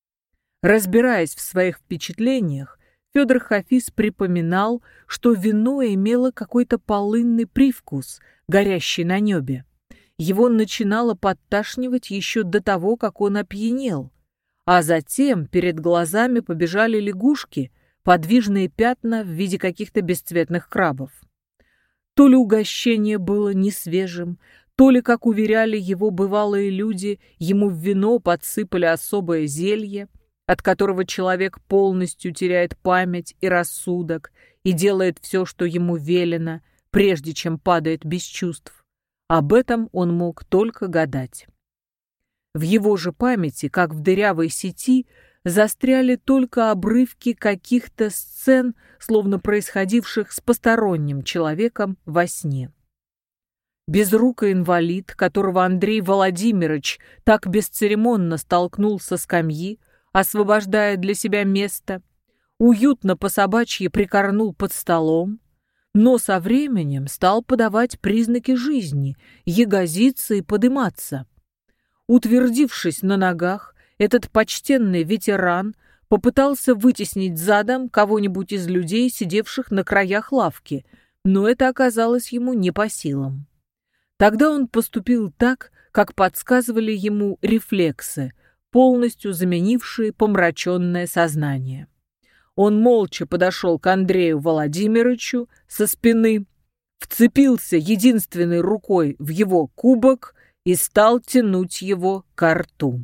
Разбираясь в своих впечатлениях, Федор Хафиз припоминал, что вино имело какой-то полынный привкус, горящий на небе. Его начинало подташнивать еще до того, как он опьянел. А затем перед глазами побежали лягушки, подвижные пятна в виде каких-то бесцветных крабов. То ли угощение было несвежим, то ли, как уверяли его бывалые люди, ему в вино подсыпали особое зелье, от которого человек полностью теряет память и рассудок и делает все, что ему велено, прежде чем падает без чувств. Об этом он мог только гадать. В его же памяти, как в дырявой сети, застряли только обрывки каких-то сцен, словно происходивших с посторонним человеком во сне. Безрукий инвалид, которого Андрей Владимирович так бесцеремонно столкнул со скамьи, освобождая для себя место, уютно по-собачьи прикорнул под столом, но со временем стал подавать признаки жизни, ягозиться и подыматься. Утвердившись на ногах, этот почтенный ветеран попытался вытеснить задом кого-нибудь из людей, сидевших на краях лавки, но это оказалось ему не по силам. Тогда он поступил так, как подсказывали ему рефлексы, полностью заменившие помраченное сознание. Он молча подошел к Андрею Владимировичу со спины, вцепился единственной рукой в его кубок и стал тянуть его ко рту.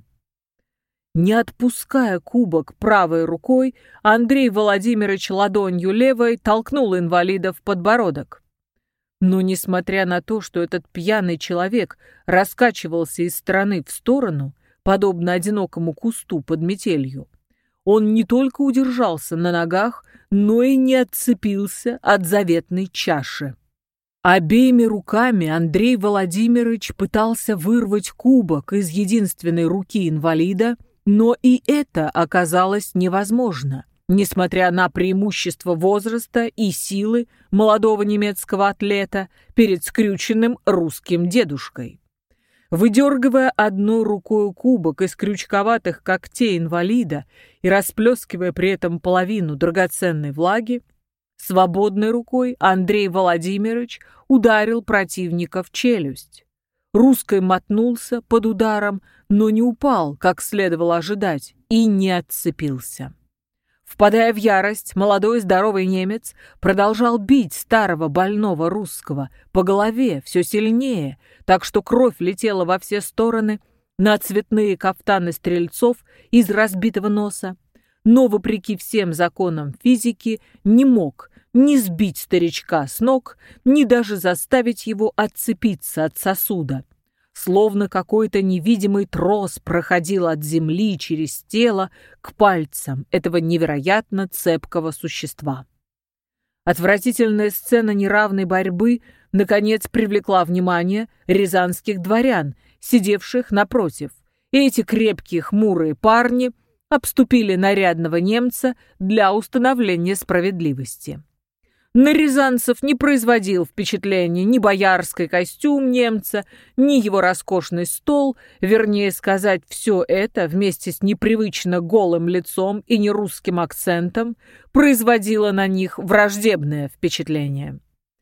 Не отпуская кубок правой рукой, Андрей Владимирович ладонью левой толкнул инвалида в подбородок. Но, несмотря на то, что этот пьяный человек раскачивался из стороны в сторону, подобно одинокому кусту под метелью, он не только удержался на ногах, но и не отцепился от заветной чаши. Обеими руками Андрей Владимирович пытался вырвать кубок из единственной руки инвалида, но и это оказалось невозможно, несмотря на преимущество возраста и силы молодого немецкого атлета перед скрюченным русским дедушкой. Выдергивая одной рукой кубок из крючковатых когтей инвалида и расплескивая при этом половину драгоценной влаги, свободной рукой Андрей Владимирович ударил противника в челюсть. Русский мотнулся под ударом, но не упал, как следовало ожидать, и не отцепился. Впадая в ярость, молодой здоровый немец продолжал бить старого больного русского по голове все сильнее, так что кровь летела во все стороны на цветные кафтаны стрельцов из разбитого носа, но, вопреки всем законам физики, не мог ни сбить старичка с ног, ни даже заставить его отцепиться от сосуда. Словно какой-то невидимый трос проходил от земли через тело к пальцам этого невероятно цепкого существа. Отвратительная сцена неравной борьбы наконец привлекла внимание рязанских дворян, сидевших напротив, и эти крепкие хмурые парни обступили нарядного немца для установления справедливости. На рязанцев не производил впечатления ни боярский костюм немца, ни его роскошный стол, вернее сказать, все это вместе с непривычно голым лицом и нерусским акцентом производило на них враждебное впечатление.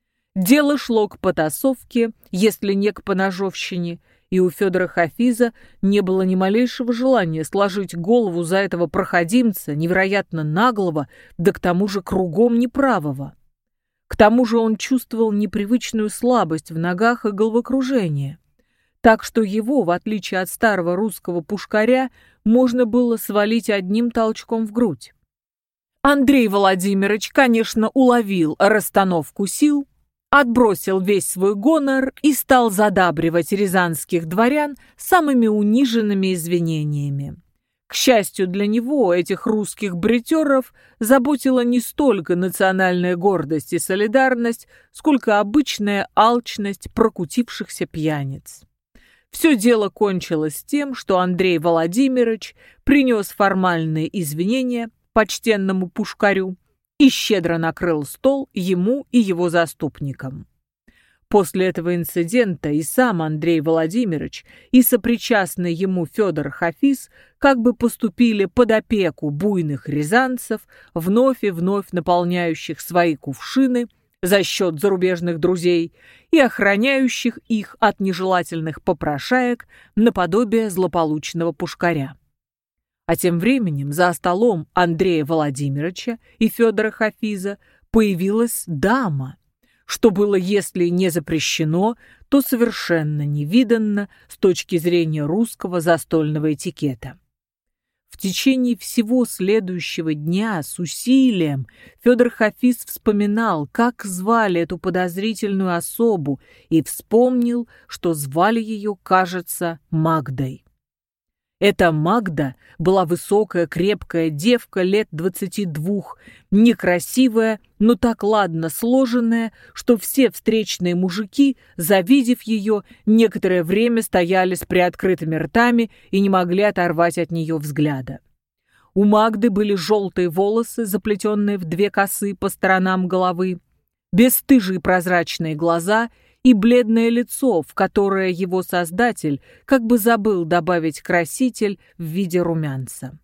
Дело шло к потасовке, если не к поножовщине, и у Федора Хафиза не было ни малейшего желания сложить голову за этого проходимца, невероятно наглого, да к тому же кругом неправого. К тому же он чувствовал непривычную слабость в ногах и головокружение, так что его, в отличие от старого русского пушкаря, можно было свалить одним толчком в грудь. Андрей Владимирович, конечно, уловил расстановку сил, отбросил весь свой гонор и стал задабривать рязанских дворян самыми униженными извинениями. К счастью для него, этих русских бритеров заботила не столько национальная гордость и солидарность, сколько обычная алчность прокутившихся пьяниц. Все дело кончилось тем, что Андрей Владимирович принес формальные извинения почтенному пушкарю и щедро накрыл стол ему и его заступникам. После этого инцидента и сам Андрей Владимирович, и сопричастный ему Федор Хафиз как бы поступили под опеку буйных рязанцев, вновь и вновь наполняющих свои кувшины за счет зарубежных друзей и охраняющих их от нежелательных попрошаек наподобие злополучного пушкаря. А тем временем за столом Андрея Владимировича и Федора Хафиза появилась дама, что было, если не запрещено, то совершенно невиданно с точки зрения русского застольного этикета. В течение всего следующего дня с усилием Федор Хафиз вспоминал, как звали эту подозрительную особу, и вспомнил, что звали ее, кажется, Магдой. Эта Магда была высокая, крепкая девка лет двадцати двух, некрасивая, но так ладно сложенная, что все встречные мужики, завидев ее, некоторое время стояли с приоткрытыми ртами и не могли оторвать от нее взгляда. У Магды были желтые волосы, заплетенные в две косы по сторонам головы, бесстыжие прозрачные глаза и бледное лицо, в которое его создатель как бы забыл добавить краситель в виде румянца.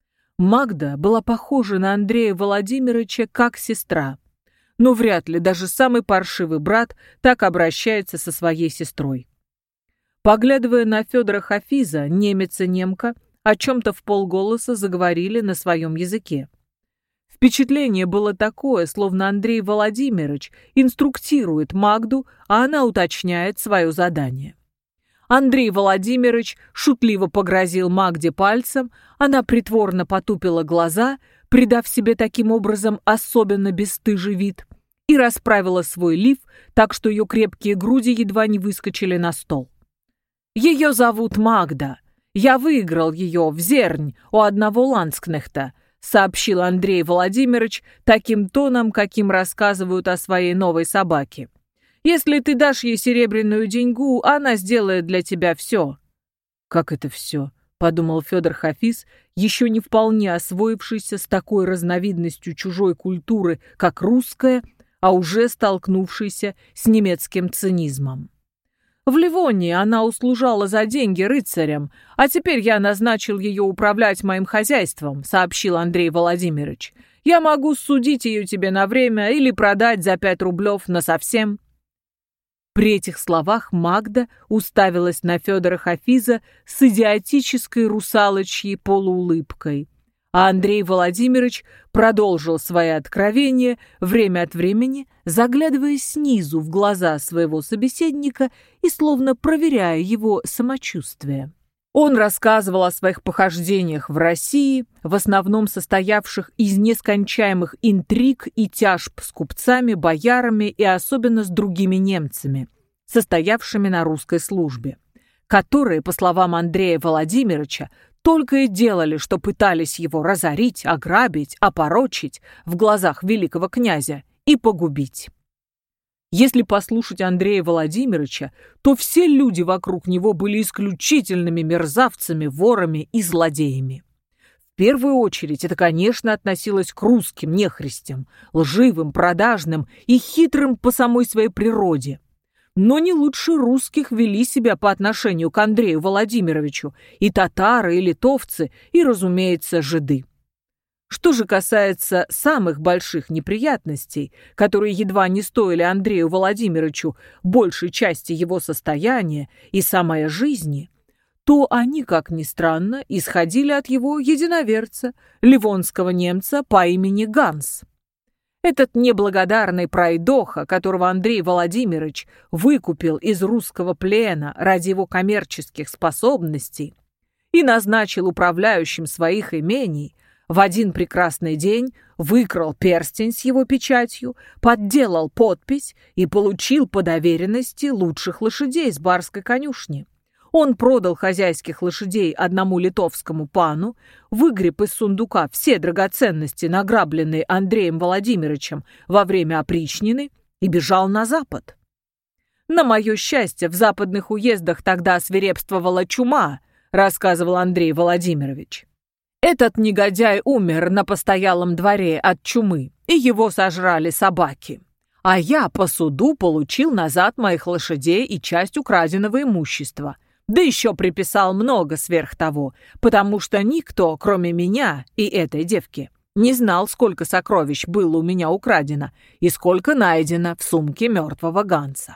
Магда была похожа на Андрея Владимировича как сестра, но вряд ли даже самый паршивый брат так обращается со своей сестрой. Поглядывая на Федора Хафиза, немец и немка о чем-то вполголоса заговорили на своем языке. Впечатление было такое, словно Андрей Владимирович инструктирует Магду, а она уточняет свое задание. Андрей Владимирович шутливо погрозил Магде пальцем, она притворно потупила глаза, придав себе таким образом особенно бесстыжий вид, и расправила свой лиф, так что ее крепкие груди едва не выскочили на стол. «Ее зовут Магда. Я выиграл ее в зернь у одного ланскнехта», сообщил Андрей Владимирович таким тоном, каким рассказывают о своей новой собаке. «Если ты дашь ей серебряную деньгу, она сделает для тебя все». «Как это все?» — подумал Федор Хафиз, еще не вполне освоившийся с такой разновидностью чужой культуры, как русская, а уже столкнувшийся с немецким цинизмом. В Ливонии она услужала за деньги рыцарям, а теперь я назначил ее управлять моим хозяйством», — сообщил Андрей Владимирович. «Я могу судить ее тебе на время или продать за пять рублев насовсем». При этих словах Магда уставилась на Федора Хафиза с идиотической русалочьей полуулыбкой, а Андрей Владимирович продолжил свои откровения, время от времени заглядывая снизу в глаза своего собеседника и словно проверяя его самочувствие. Он рассказывал о своих похождениях в России, в основном состоявших из нескончаемых интриг и тяжб с купцами, боярами и особенно с другими немцами, состоявшими на русской службе, которые, по словам Андрея Владимировича, только и делали, что пытались его разорить, ограбить, опорочить в глазах великого князя и погубить. Если послушать Андрея Владимировича, то все люди вокруг него были исключительными мерзавцами, ворами и злодеями. В первую очередь это, конечно, относилось к русским нехристям, лживым, продажным и хитрым по самой своей природе. Но не лучше русских вели себя по отношению к Андрею Владимировичу и татары, и литовцы, и, разумеется, жиды. Что же касается самых больших неприятностей, которые едва не стоили Андрею Владимировичу большей части его состояния и самой жизни, то они, как ни странно, исходили от его единоверца, ливонского немца по имени Ганс. Этот неблагодарный пройдоха, которого Андрей Владимирович выкупил из русского плена ради его коммерческих способностей и назначил управляющим своих имений, в один прекрасный день выкрал перстень с его печатью, подделал подпись и получил по доверенности лучших лошадей с барской конюшни. Он продал хозяйских лошадей одному литовскому пану, выгреб из сундука все драгоценности, награбленные Андреем Владимировичем во время опричнины, и бежал на запад. На мое счастье, в западных уездах тогда свирепствовала чума, рассказывал Андрей Владимирович. Этот негодяй умер на постоялом дворе от чумы, и его сожрали собаки. А я по суду получил назад моих лошадей и часть украденного имущества. Да еще приписал много сверх того, потому что никто, кроме меня и этой девки, не знал, сколько сокровищ было у меня украдено и сколько найдено в сумке мертвого Ганса.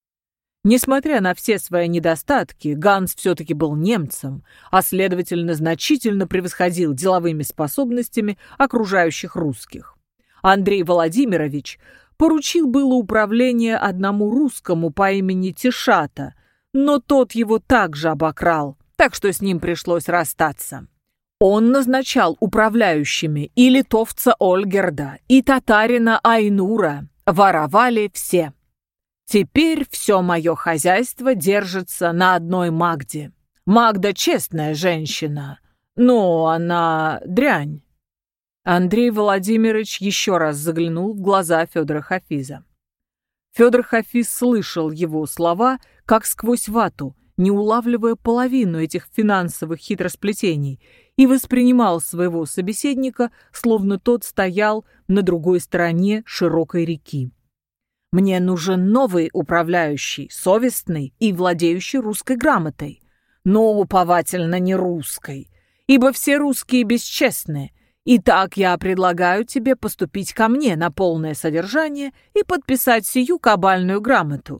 Несмотря на все свои недостатки, Ганс все-таки был немцем, а следовательно значительно превосходил деловыми способностями окружающих русских. Андрей Владимирович поручил было управление одному русскому по имени Тишата, но тот его также обокрал, так что с ним пришлось расстаться. Он назначал управляющими и литовца Ольгерда, и татарина Айнура, воровали все. Теперь все мое хозяйство держится на одной Магде. Магда честная женщина, но она дрянь. Андрей Владимирович еще раз заглянул в глаза Федора Хафиза. Федор Хафиз слышал его слова, как сквозь вату, не улавливая половину этих финансовых хитросплетений, и воспринимал своего собеседника, словно тот стоял на другой стороне широкой реки. «Мне нужен новый управляющий, совестный и владеющий русской грамотой, но уповательно не русской, ибо все русские бесчестны. Итак, я предлагаю тебе поступить ко мне на полное содержание и подписать сию кабальную грамоту».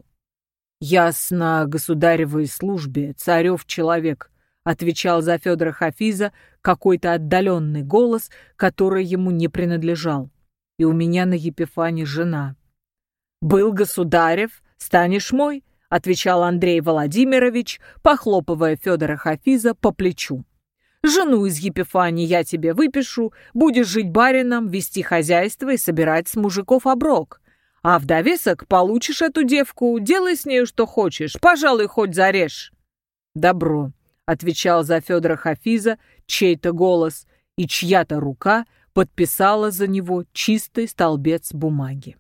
«Ясно, государевой службе, царев человек», отвечал за Федора Хафиза какой-то отдаленный голос, который ему не принадлежал. «И у меня на Епифане жена». «Был государев, станешь мой», отвечал Андрей Владимирович, похлопывая Федора Хафиза по плечу. «Жену из Епифании я тебе выпишу, будешь жить барином, вести хозяйство и собирать с мужиков оброк. А в довесок получишь эту девку, делай с нею что хочешь, пожалуй, хоть зарежь». «Добро», — отвечал за Федора Хафиза чей-то голос, и чья-то рука подписала за него чистый столбец бумаги.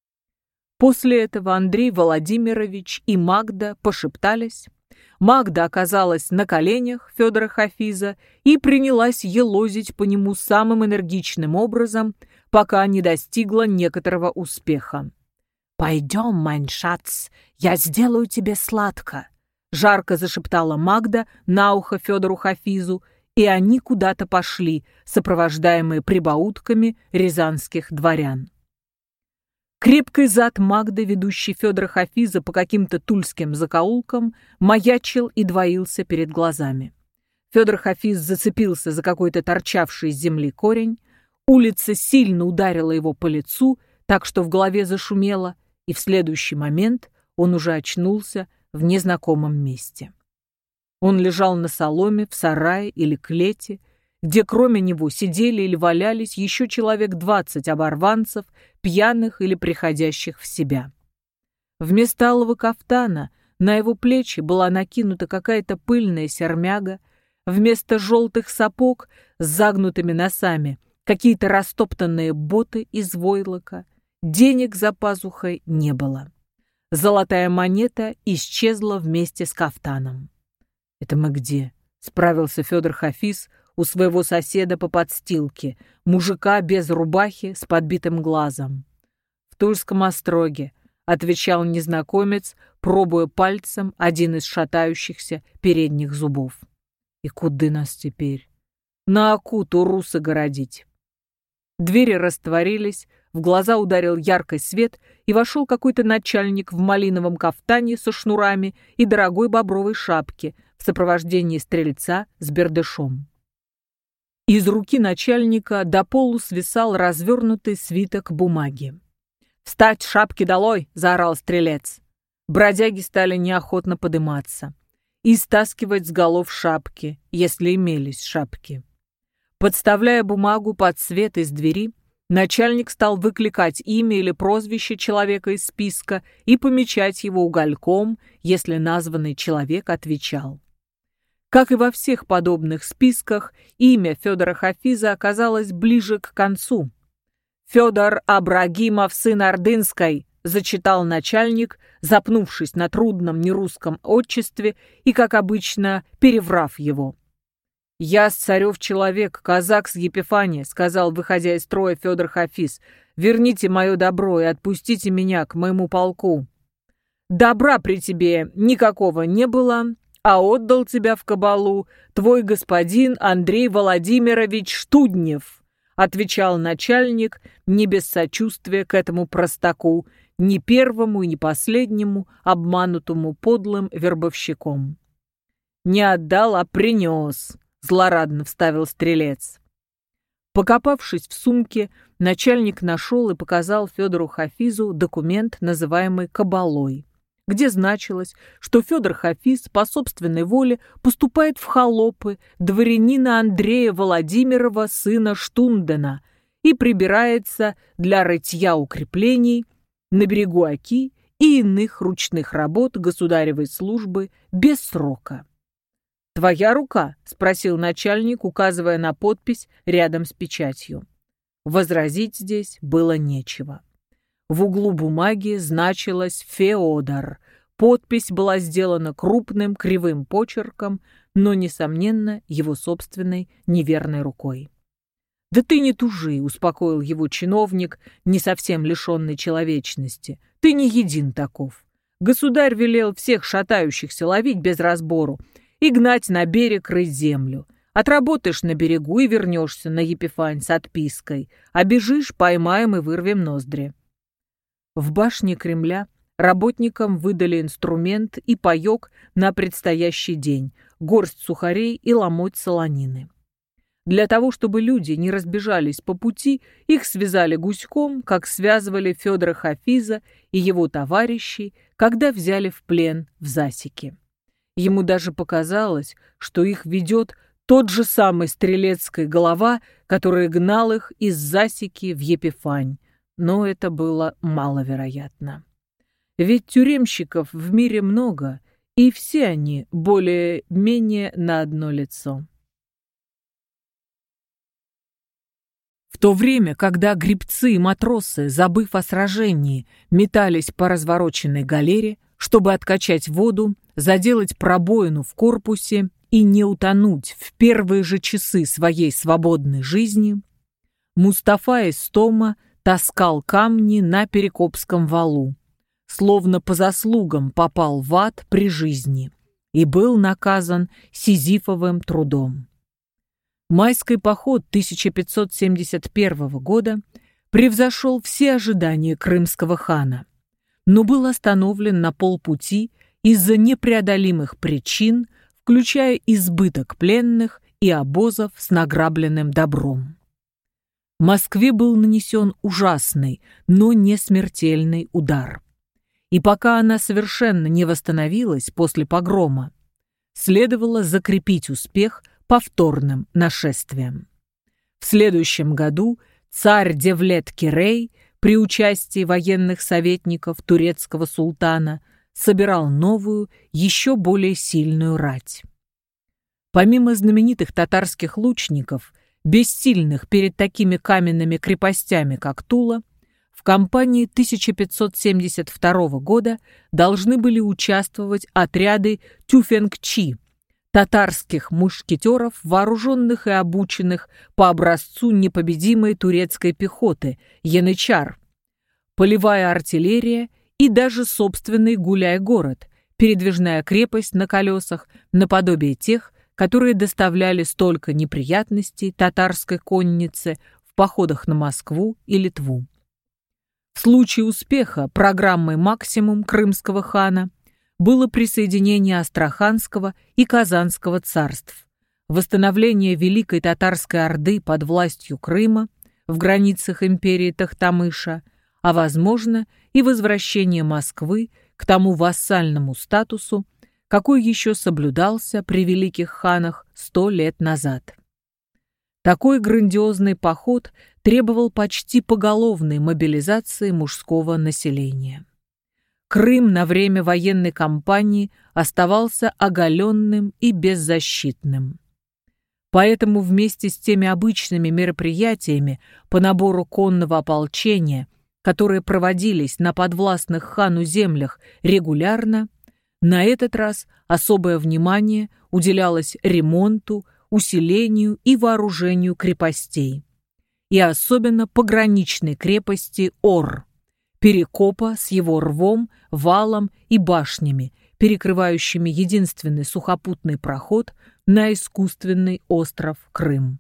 После этого Андрей Владимирович и Магда пошептались. Магда оказалась на коленях Федора Хафиза и принялась елозить по нему самым энергичным образом, пока не достигла некоторого успеха. «Пойдем, майн шац, я сделаю тебе сладко», — жарко зашептала Магда на ухо Федору Хафизу, и они куда-то пошли, сопровождаемые прибаутками рязанских дворян. Крепкий зад Магды, ведущий Федора Хафиза по каким-то тульским закоулкам, маячил и двоился перед глазами. Федор Хафиз зацепился за какой-то торчавший из земли корень, улица сильно ударила его по лицу, так что в голове зашумело, и в следующий момент он уже очнулся в незнакомом месте. Он лежал на соломе в сарае или клете, где кроме него сидели или валялись еще человек двадцать оборванцев, пьяных или приходящих в себя. Вместо алого кафтана на его плечи была накинута какая-то пыльная сермяга, вместо желтых сапог с загнутыми носами какие-то растоптанные боты из войлока, Денег за пазухой не было. Золотая монета исчезла вместе с кафтаном. «Это мы где?» — справился Федор Хафиз у своего соседа по подстилке, мужика без рубахи с подбитым глазом. «В Тульском остроге», — отвечал незнакомец, пробуя пальцем один из шатающихся передних зубов. «И куды нас теперь? На Акуту русы городить». Двери растворились, в глаза ударил яркий свет, и вошел какой-то начальник в малиновом кафтане со шнурами и дорогой бобровой шапке в сопровождении стрельца с бердышом. Из руки начальника до полу свисал развернутый свиток бумаги. «Встать, шапки долой!» — заорал стрелец. Бродяги стали неохотно подыматься и стаскивать с голов шапки, если имелись шапки. Подставляя бумагу под свет из двери, начальник стал выкликать имя или прозвище человека из списка и помечать его угольком, если названный человек отвечал. Как и во всех подобных списках, имя Федора Хафиза оказалось ближе к концу. «Федор Абрагимов, сын Ордынской», — зачитал начальник, запнувшись на трудном нерусском отчестве и, как обычно, переврав его. «Я царев человек, казак с Епифания», — сказал, выходя из строя Федор Хафиз. «Верните мое добро и отпустите меня к моему полку». «Добра при тебе никакого не было, а отдал тебя в кабалу твой господин Андрей Владимирович Штуднев», — отвечал начальник, не без сочувствия к этому простаку, ни первому и ни последнему, обманутому подлым вербовщиком. «Не отдал, а принес», — злорадно вставил стрелец. Покопавшись в сумке, начальник нашел и показал Федору Хафизу документ, называемый «кабалой», где значилось, что Федор Хафиз по собственной воле поступает в холопы дворянина Андрея Владимирова, сына Штундена, и прибирается для рытья укреплений на берегу Оки и иных ручных работ государевой службы без срока. «Твоя рука?» — спросил начальник, указывая на подпись рядом с печатью. Возразить здесь было нечего. В углу бумаги значилось «Феодор». Подпись была сделана крупным кривым почерком, но, несомненно, его собственной неверной рукой. «Да ты не тужи», — успокоил его чиновник, не совсем лишенный человечности. «Ты не един таков. Государь велел всех шатающихся ловить без разбору и гнать на берег рыть землю. Отработаешь на берегу и вернешься на Епифань с отпиской, а бежишь, поймаем и вырвем ноздри». В башне Кремля работникам выдали инструмент и паёк на предстоящий день, горсть сухарей и ломоть солонины. Для того, чтобы люди не разбежались по пути, их связали гуськом, как связывали Федора Хафиза и его товарищей, когда взяли в плен в засеке. Ему даже показалось, что их ведет тот же самый стрелецкий голова, который гнал их из засеки в Епифань, но это было маловероятно. Ведь тюремщиков в мире много, и все они более-менее на одно лицо. В то время, когда гребцы и матросы, забыв о сражении, метались по развороченной галере, чтобы откачать воду, заделать пробоину в корпусе и не утонуть в первые же часы своей свободной жизни, Мустафа из Тома таскал камни на Перекопском валу, словно по заслугам попал в ад при жизни и был наказан сизифовым трудом. Майский поход тысяча пятьсот семьдесят первого года превзошел все ожидания крымского хана, но был остановлен на полпути из-за непреодолимых причин, включая избыток пленных и обозов с награбленным добром. Москве был нанесен ужасный, но не смертельный удар. И пока она совершенно не восстановилась после погрома, следовало закрепить успех повторным нашествием. В следующем году царь Девлет-Кирей при участии военных советников турецкого султана собирал новую, еще более сильную рать. Помимо знаменитых татарских лучников, бессильных перед такими каменными крепостями, как Тула, в В кампании тысяча пятьсот семьдесят второго года должны были участвовать отряды тюфенгчи, татарских мушкетеров, вооруженных и обученных по образцу непобедимой турецкой пехоты, янычар, полевая артиллерия и даже собственный Гуляй-город, передвижная крепость на колесах, наподобие тех, которые доставляли столько неприятностей татарской коннице в походах на Москву и Литву. В случае успеха программой «Максимум» крымского хана было присоединение Астраханского и Казанского царств, восстановление Великой Татарской Орды под властью Крыма в границах империи Тохтамыша, а, возможно, и возвращение Москвы к тому вассальному статусу, какой еще соблюдался при великих ханах сто лет назад. Такой грандиозный поход требовал почти поголовной мобилизации мужского населения. Крым на время военной кампании оставался оголенным и беззащитным. Поэтому вместе с теми обычными мероприятиями по набору конного ополчения, которые проводились на подвластных хану землях регулярно, на этот раз особое внимание уделялось ремонту, усилению и вооружению крепостей, и особенно пограничной крепости Ор, Перекопа с его рвом, валом и башнями, перекрывающими единственный сухопутный проход на искусственный остров Крым.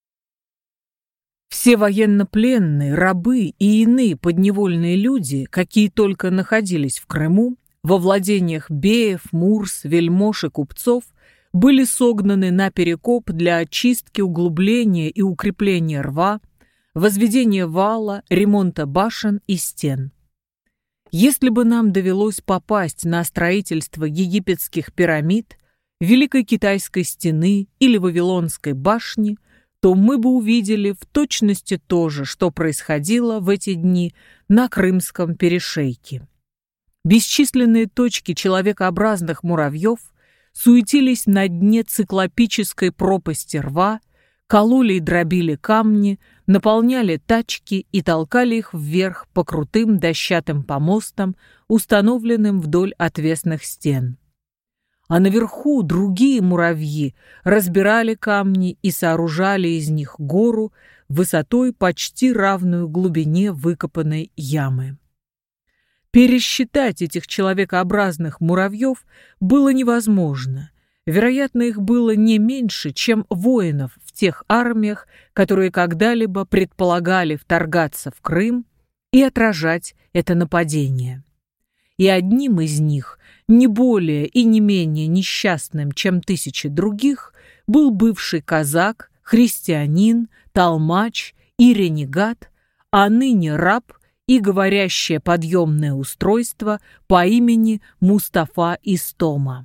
Все военнопленные, рабы и иные подневольные люди, какие только находились в Крыму, во владениях беев, мурс, вельмож и купцов, были согнаны на Перекоп для очистки, углубления и укрепления рва, возведения вала, ремонта башен и стен. Если бы нам довелось попасть на строительство египетских пирамид, Великой Китайской стены или Вавилонской башни, то мы бы увидели в точности то же, что происходило в эти дни на Крымском перешейке. Бесчисленные точки человекообразных муравьев суетились на дне циклопической пропасти рва, кололи и дробили камни, наполняли тачки и толкали их вверх по крутым дощатым помостам, установленным вдоль отвесных стен. А наверху другие муравьи разбирали камни и сооружали из них гору высотой почти равную глубине выкопанной ямы. Пересчитать этих человекообразных муравьев было невозможно. Вероятно, их было не меньше, чем воинов в тех армиях, которые когда-либо предполагали вторгаться в Крым и отражать это нападение. И одним из них, не более и не менее несчастным, чем тысячи других, был бывший казак, христианин, толмач и ренегат, а ныне раб и говорящее подъемное устройство по имени Мустафа Истома.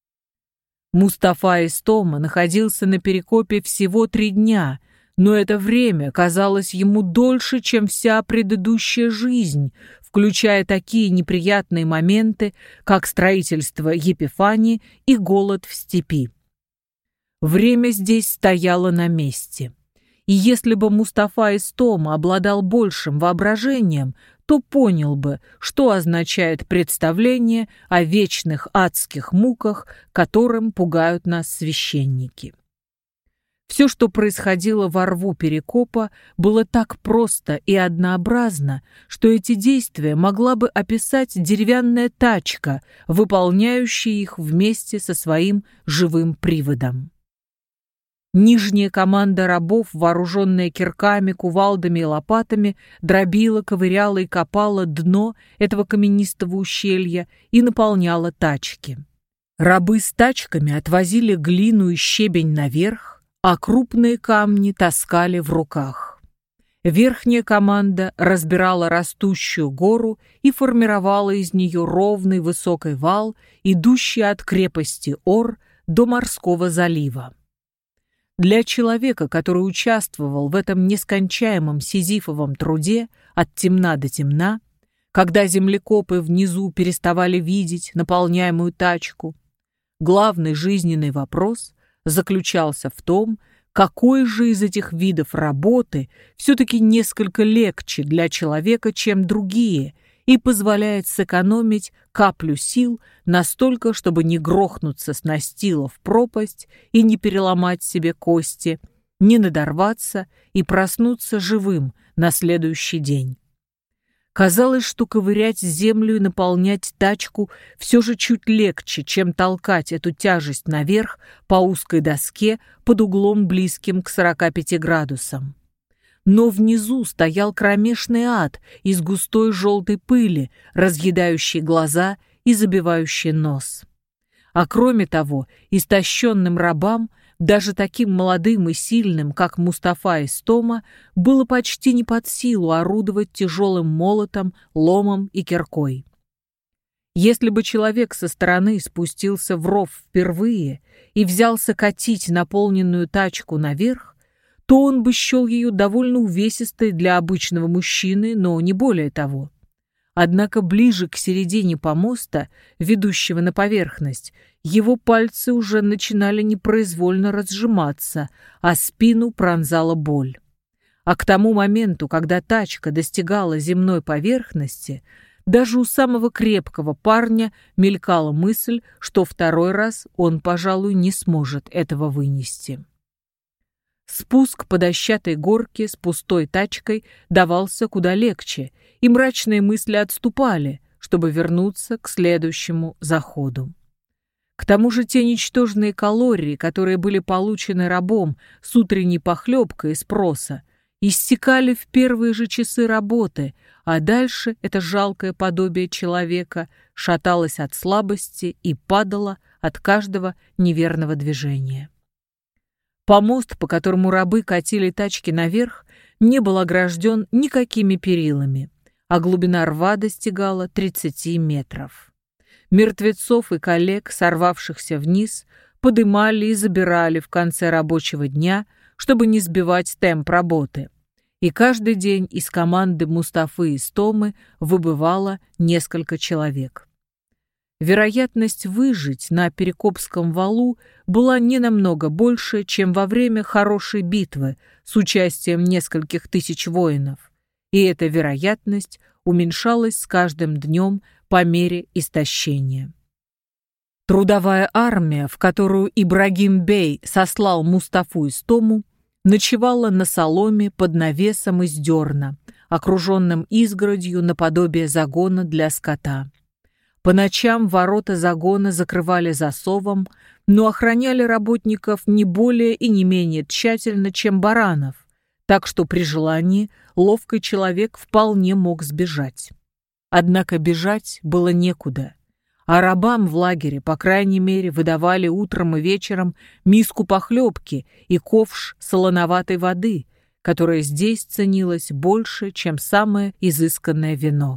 Мустафа Истома находился на Перекопе всего три дня, но это время казалось ему дольше, чем вся предыдущая жизнь, включая такие неприятные моменты, как строительство Епифании и голод в степи. Время здесь стояло на месте. И если бы Мустафа Истома обладал большим воображением, то понял бы, что означает представление о вечных адских муках, которым пугают нас священники. Все, что происходило во рву Перекопа, было так просто и однообразно, что эти действия могла бы описать деревянная тачка, выполняющая их вместе со своим живым приводом. Нижняя команда рабов, вооруженная кирками, кувалдами и лопатами, дробила, ковыряла и копала дно этого каменистого ущелья и наполняла тачки. Рабы с тачками отвозили глину и щебень наверх, а крупные камни таскали в руках. Верхняя команда разбирала растущую гору и формировала из нее ровный высокий вал, идущий от крепости Ор до морского залива. Для человека, который участвовал в этом нескончаемом сизифовом труде от темна до темна, когда землекопы внизу переставали видеть наполняемую тачку, главный жизненный вопрос заключался в том, какой же из этих видов работы все-таки несколько легче для человека, чем другие, и позволяет сэкономить каплю сил настолько, чтобы не грохнуться с настила в пропасть и не переломать себе кости, не надорваться и проснуться живым на следующий день. Казалось, что ковырять землю и наполнять тачку все же чуть легче, чем толкать эту тяжесть наверх по узкой доске под углом, близким к сорока пяти градусам. Но внизу стоял кромешный ад из густой желтой пыли, разъедающей глаза и забивающей нос. А кроме того, истощенным рабам, даже таким молодым и сильным, как Мустафа из Тома, было почти не под силу орудовать тяжелым молотом, ломом и киркой. Если бы человек со стороны спустился в ров впервые и взялся катить наполненную тачку наверх, то он бы счел ее довольно увесистой для обычного мужчины, но не более того. Однако ближе к середине помоста, ведущего на поверхность, его пальцы уже начинали непроизвольно разжиматься, а спину пронзала боль. А к тому моменту, когда тачка достигала земной поверхности, даже у самого крепкого парня мелькала мысль, что второй раз он, пожалуй, не сможет этого вынести. Спуск по дощатой горке с пустой тачкой давался куда легче, и мрачные мысли отступали, чтобы вернуться к следующему заходу. К тому же те ничтожные калории, которые были получены рабом с утренней похлебкой из проса, иссякали в первые же часы работы, а дальше это жалкое подобие человека шаталось от слабости и падало от каждого неверного движения. Помост, по которому рабы катили тачки наверх, не был огражден никакими перилами, а глубина рва достигала тридцати метров. Мертвецов и коллег, сорвавшихся вниз, подымали и забирали в конце рабочего дня, чтобы не сбивать темп работы. И каждый день из команды Мустафы из Томы выбывало несколько человек. Вероятность выжить на Перекопском валу была не намного больше, чем во время хорошей битвы с участием нескольких тысяч воинов, и эта вероятность уменьшалась с каждым днем по мере истощения. Трудовая армия, в которую Ибрагим-бей сослал Мустафу из Тому, ночевала на соломе под навесом из дерна, окруженным изгородью наподобие загона для скота. По ночам ворота загона закрывали засовом, но охраняли работников не более и не менее тщательно, чем баранов, так что при желании ловкий человек вполне мог сбежать. Однако бежать было некуда, а рабам в лагере, по крайней мере, выдавали утром и вечером миску похлебки и ковш солоноватой воды, которая здесь ценилась больше, чем самое изысканное вино.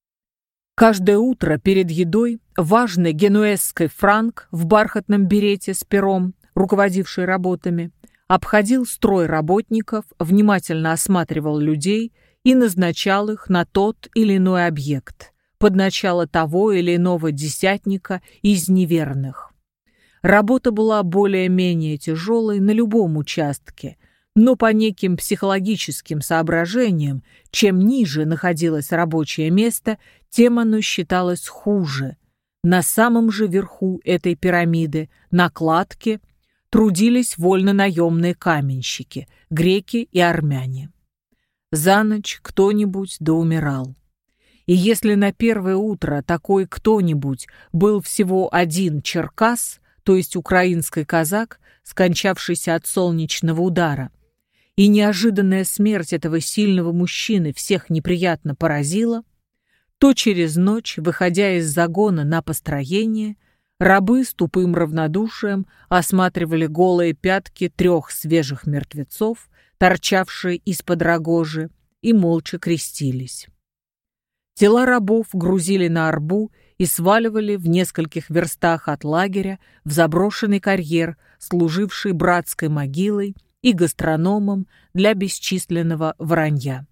Каждое утро перед едой важный генуэзский франк в бархатном берете с пером, руководивший работами, обходил строй работников, внимательно осматривал людей и назначал их на тот или иной объект, под начало того или иного десятника из неверных. Работа была более-менее тяжелой на любом участке, но по неким психологическим соображениям, чем ниже находилось рабочее место, тем оно считалось хуже. На самом же верху этой пирамиды, на кладке, трудились вольнонаемные каменщики, греки и армяне. За ночь кто-нибудь да умирал. И если на первое утро такой кто-нибудь был всего один черкас, то есть украинский казак, скончавшийся от солнечного удара, и неожиданная смерть этого сильного мужчины всех неприятно поразила, то через ночь, выходя из загона на построение, рабы с тупым равнодушием осматривали голые пятки трех свежих мертвецов, торчавшие из-под рогожи, и молча крестились. Тела рабов грузили на арбу и сваливали в нескольких верстах от лагеря в заброшенный карьер, служивший братской могилой и гастрономом для бесчисленного вранья.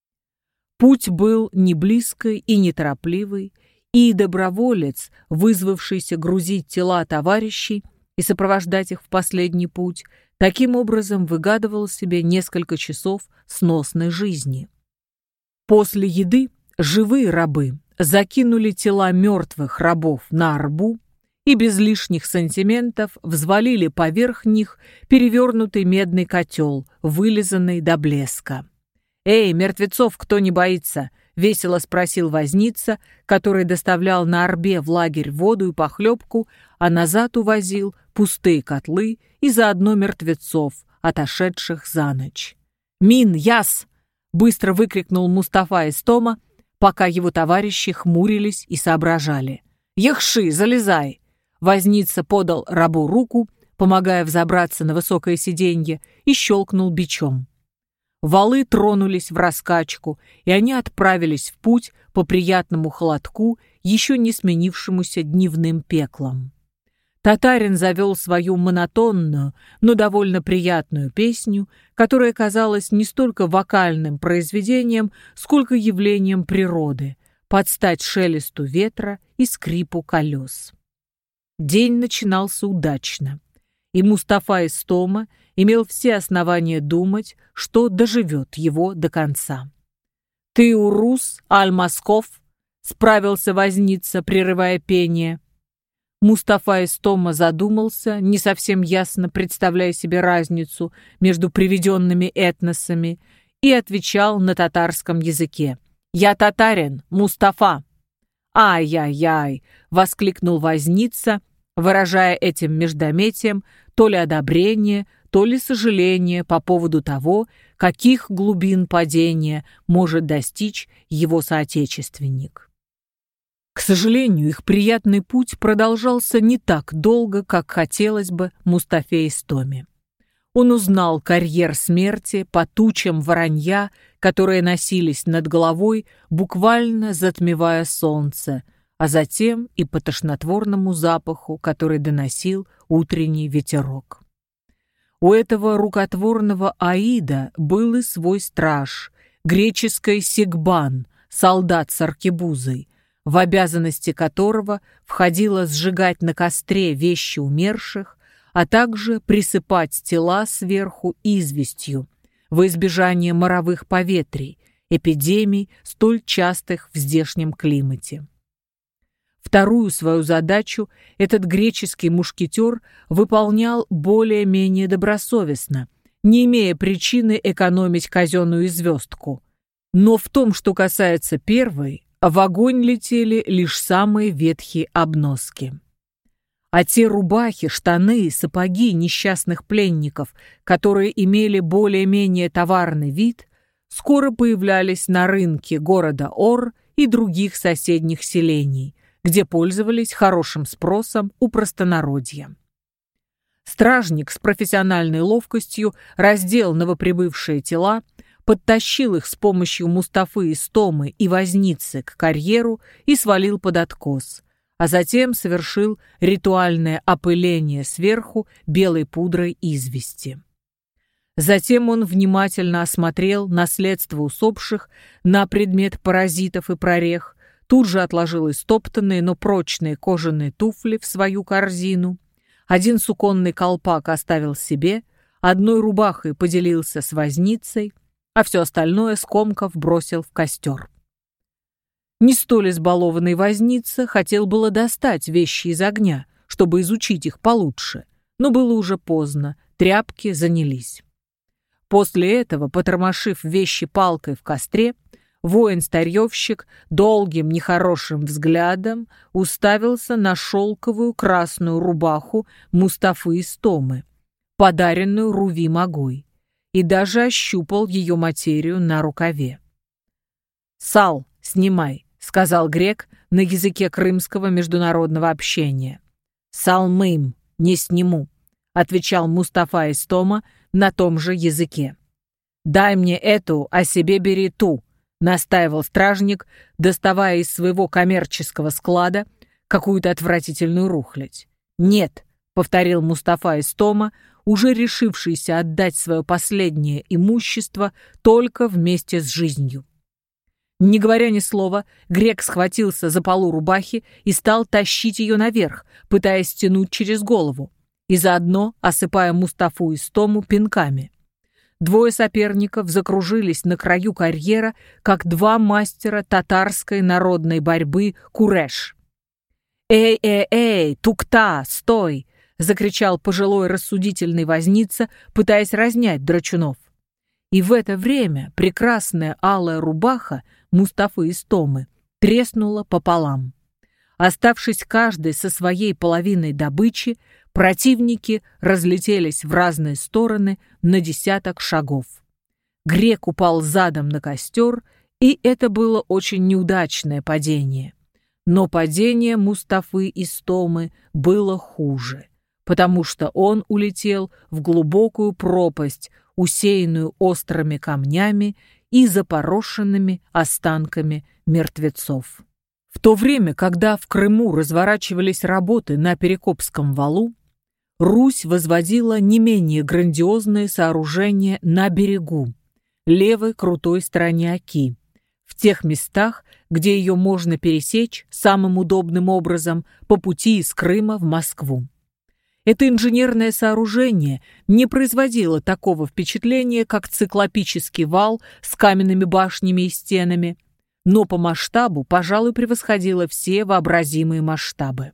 Путь был не близкий и неторопливый, и доброволец, вызвавшийся грузить тела товарищей и сопровождать их в последний путь, Таким образом выгадывал себе несколько часов сносной жизни. После еды живые рабы закинули тела мертвых рабов на арбу и без лишних сантиментов взвалили поверх них перевернутый медный котел, вылизанный до блеска. «Эй, мертвецов кто не боится?» — весело спросил возница, который доставлял на арбе в лагерь воду и похлебку, а назад увозил пустые котлы и заодно мертвецов, отошедших за ночь. «Мин, яс!» — быстро выкрикнул Мустафа из Тома, пока его товарищи хмурились и соображали. «Ехши, залезай!» Возница подал рабу руку, помогая взобраться на высокое сиденье, и щелкнул бичом. Валы тронулись в раскачку, и они отправились в путь по приятному холодку, еще не сменившемуся дневным пеклом. Татарин завел свою монотонную, но довольно приятную песню, которая казалась не столько вокальным произведением, сколько явлением природы, под стать шелесту ветра и скрипу колес. День начинался удачно, и Мустафа из Тома имел все основания думать, что доживет его до конца. «Ты урус, аль-Москов?» — справился возница, прерывая пение. Мустафа из Тома задумался, не совсем ясно представляя себе разницу между приведенными этносами, и отвечал на татарском языке. «Я татарин, Мустафа!» «Ай-яй-яй!» — воскликнул возница, выражая этим междометием то ли одобрение, то ли сожаление по поводу того, каких глубин падения может достичь его соотечественник. К сожалению, их приятный путь продолжался не так долго, как хотелось бы Мустафе из Томе. Он узнал карьер смерти по тучам воронья, которые носились над головой, буквально затмевая солнце, а затем и по тошнотворному запаху, который доносил утренний ветерок. У этого рукотворного аида был и свой страж, греческий Сигбан, солдат с аркебузой, в обязанности которого входило сжигать на костре вещи умерших, а также присыпать тела сверху известью, во избежание моровых поветрий, эпидемий, столь частых в здешнем климате. Вторую свою задачу этот греческий мушкетер выполнял более-менее добросовестно, не имея причины экономить казенную звездку. Но в том, что касается первой, в огонь летели лишь самые ветхие обноски. А те рубахи, штаны, сапоги несчастных пленников, которые имели более-менее товарный вид, скоро появлялись на рынке города Ор и других соседних селений, где пользовались хорошим спросом у простонародья. Стражник с профессиональной ловкостью раздел новоприбывшие тела, подтащил их с помощью Мустафы из Томы и возницы к карьеру и свалил под откос, а затем совершил ритуальное опыление сверху белой пудрой извести. Затем он внимательно осмотрел наследство усопших на предмет паразитов и прорех, тут же отложил истоптанные, но прочные кожаные туфли в свою корзину, один суконный колпак оставил себе, одной рубахой поделился с возницей, а все остальное скомков бросил в костер. Не столь избалованный возница хотел было достать вещи из огня, чтобы изучить их получше, но было уже поздно, тряпки занялись. После этого, потормошив вещи палкой в костре, воин-старьевщик долгим нехорошим взглядом уставился на шелковую красную рубаху Мустафы из Томы, подаренную Руви Магой, и даже ощупал ее материю на рукаве. «Сал, снимай», — сказал грек на языке крымского международного общения. «Салмым, не сниму», — отвечал Мустафа из Тома на том же языке. «Дай мне эту, а себе бери ту», — настаивал стражник, доставая из своего коммерческого склада какую-то отвратительную рухлядь. «Нет», — повторил Мустафа из Тома, уже решившийся отдать свое последнее имущество только вместе с жизнью. Не говоря ни слова, грек схватился за полу рубахи и стал тащить ее наверх, пытаясь тянуть через голову. и заодно осыпая Мустафу Истому пинками. Двое соперников закружились на краю карьера, как два мастера татарской народной борьбы Куреш. «Эй, эй, эй, Тукта, стой!» — закричал пожилой рассудительный возница, пытаясь разнять драчунов. И в это время прекрасная алая рубаха Мустафы Истомы треснула пополам. Оставшись каждый со своей половиной добычи, противники разлетелись в разные стороны на десяток шагов. Грек упал задом на костер, и это было очень неудачное падение. Но падение Мустафы Истомы было хуже, потому что он улетел в глубокую пропасть, усеянную острыми камнями и запорошенными останками мертвецов. В то время, когда в Крыму разворачивались работы на Перекопском валу, Русь возводила не менее грандиозные сооружения на берегу, левой крутой стороне Оки, в тех местах, где ее можно пересечь самым удобным образом по пути из Крыма в Москву. Это инженерное сооружение не производило такого впечатления, как циклопический вал с каменными башнями и стенами, но по масштабу, пожалуй, превосходило все вообразимые масштабы.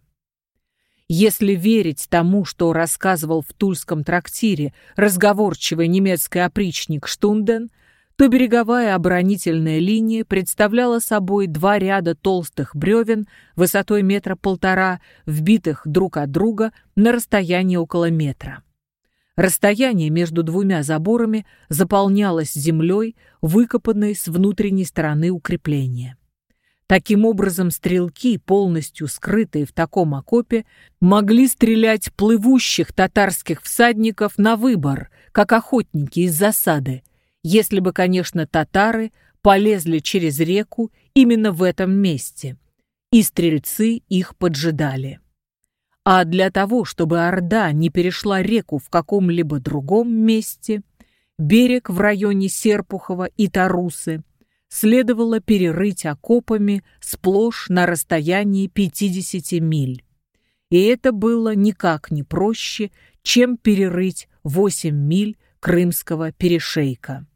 Если верить тому, что рассказывал в Тульском трактире разговорчивый немецкий опричник Штунден, то береговая оборонительная линия представляла собой два ряда толстых бревен высотой метра полтора, вбитых друг от друга на расстоянии около метра. Расстояние между двумя заборами заполнялось землей, выкопанной с внутренней стороны укрепления. Таким образом, стрелки, полностью скрытые в таком окопе, могли стрелять плывущих татарских всадников на выбор, как охотники из засады, если бы, конечно, татары полезли через реку именно в этом месте, и стрельцы их поджидали. А для того, чтобы орда не перешла реку в каком-либо другом месте, берег в районе Серпухова и Тарусы следовало перерыть окопами сплошь на расстоянии пятидесяти миль. И это было никак не проще, чем перерыть восемь миль крымского перешейка.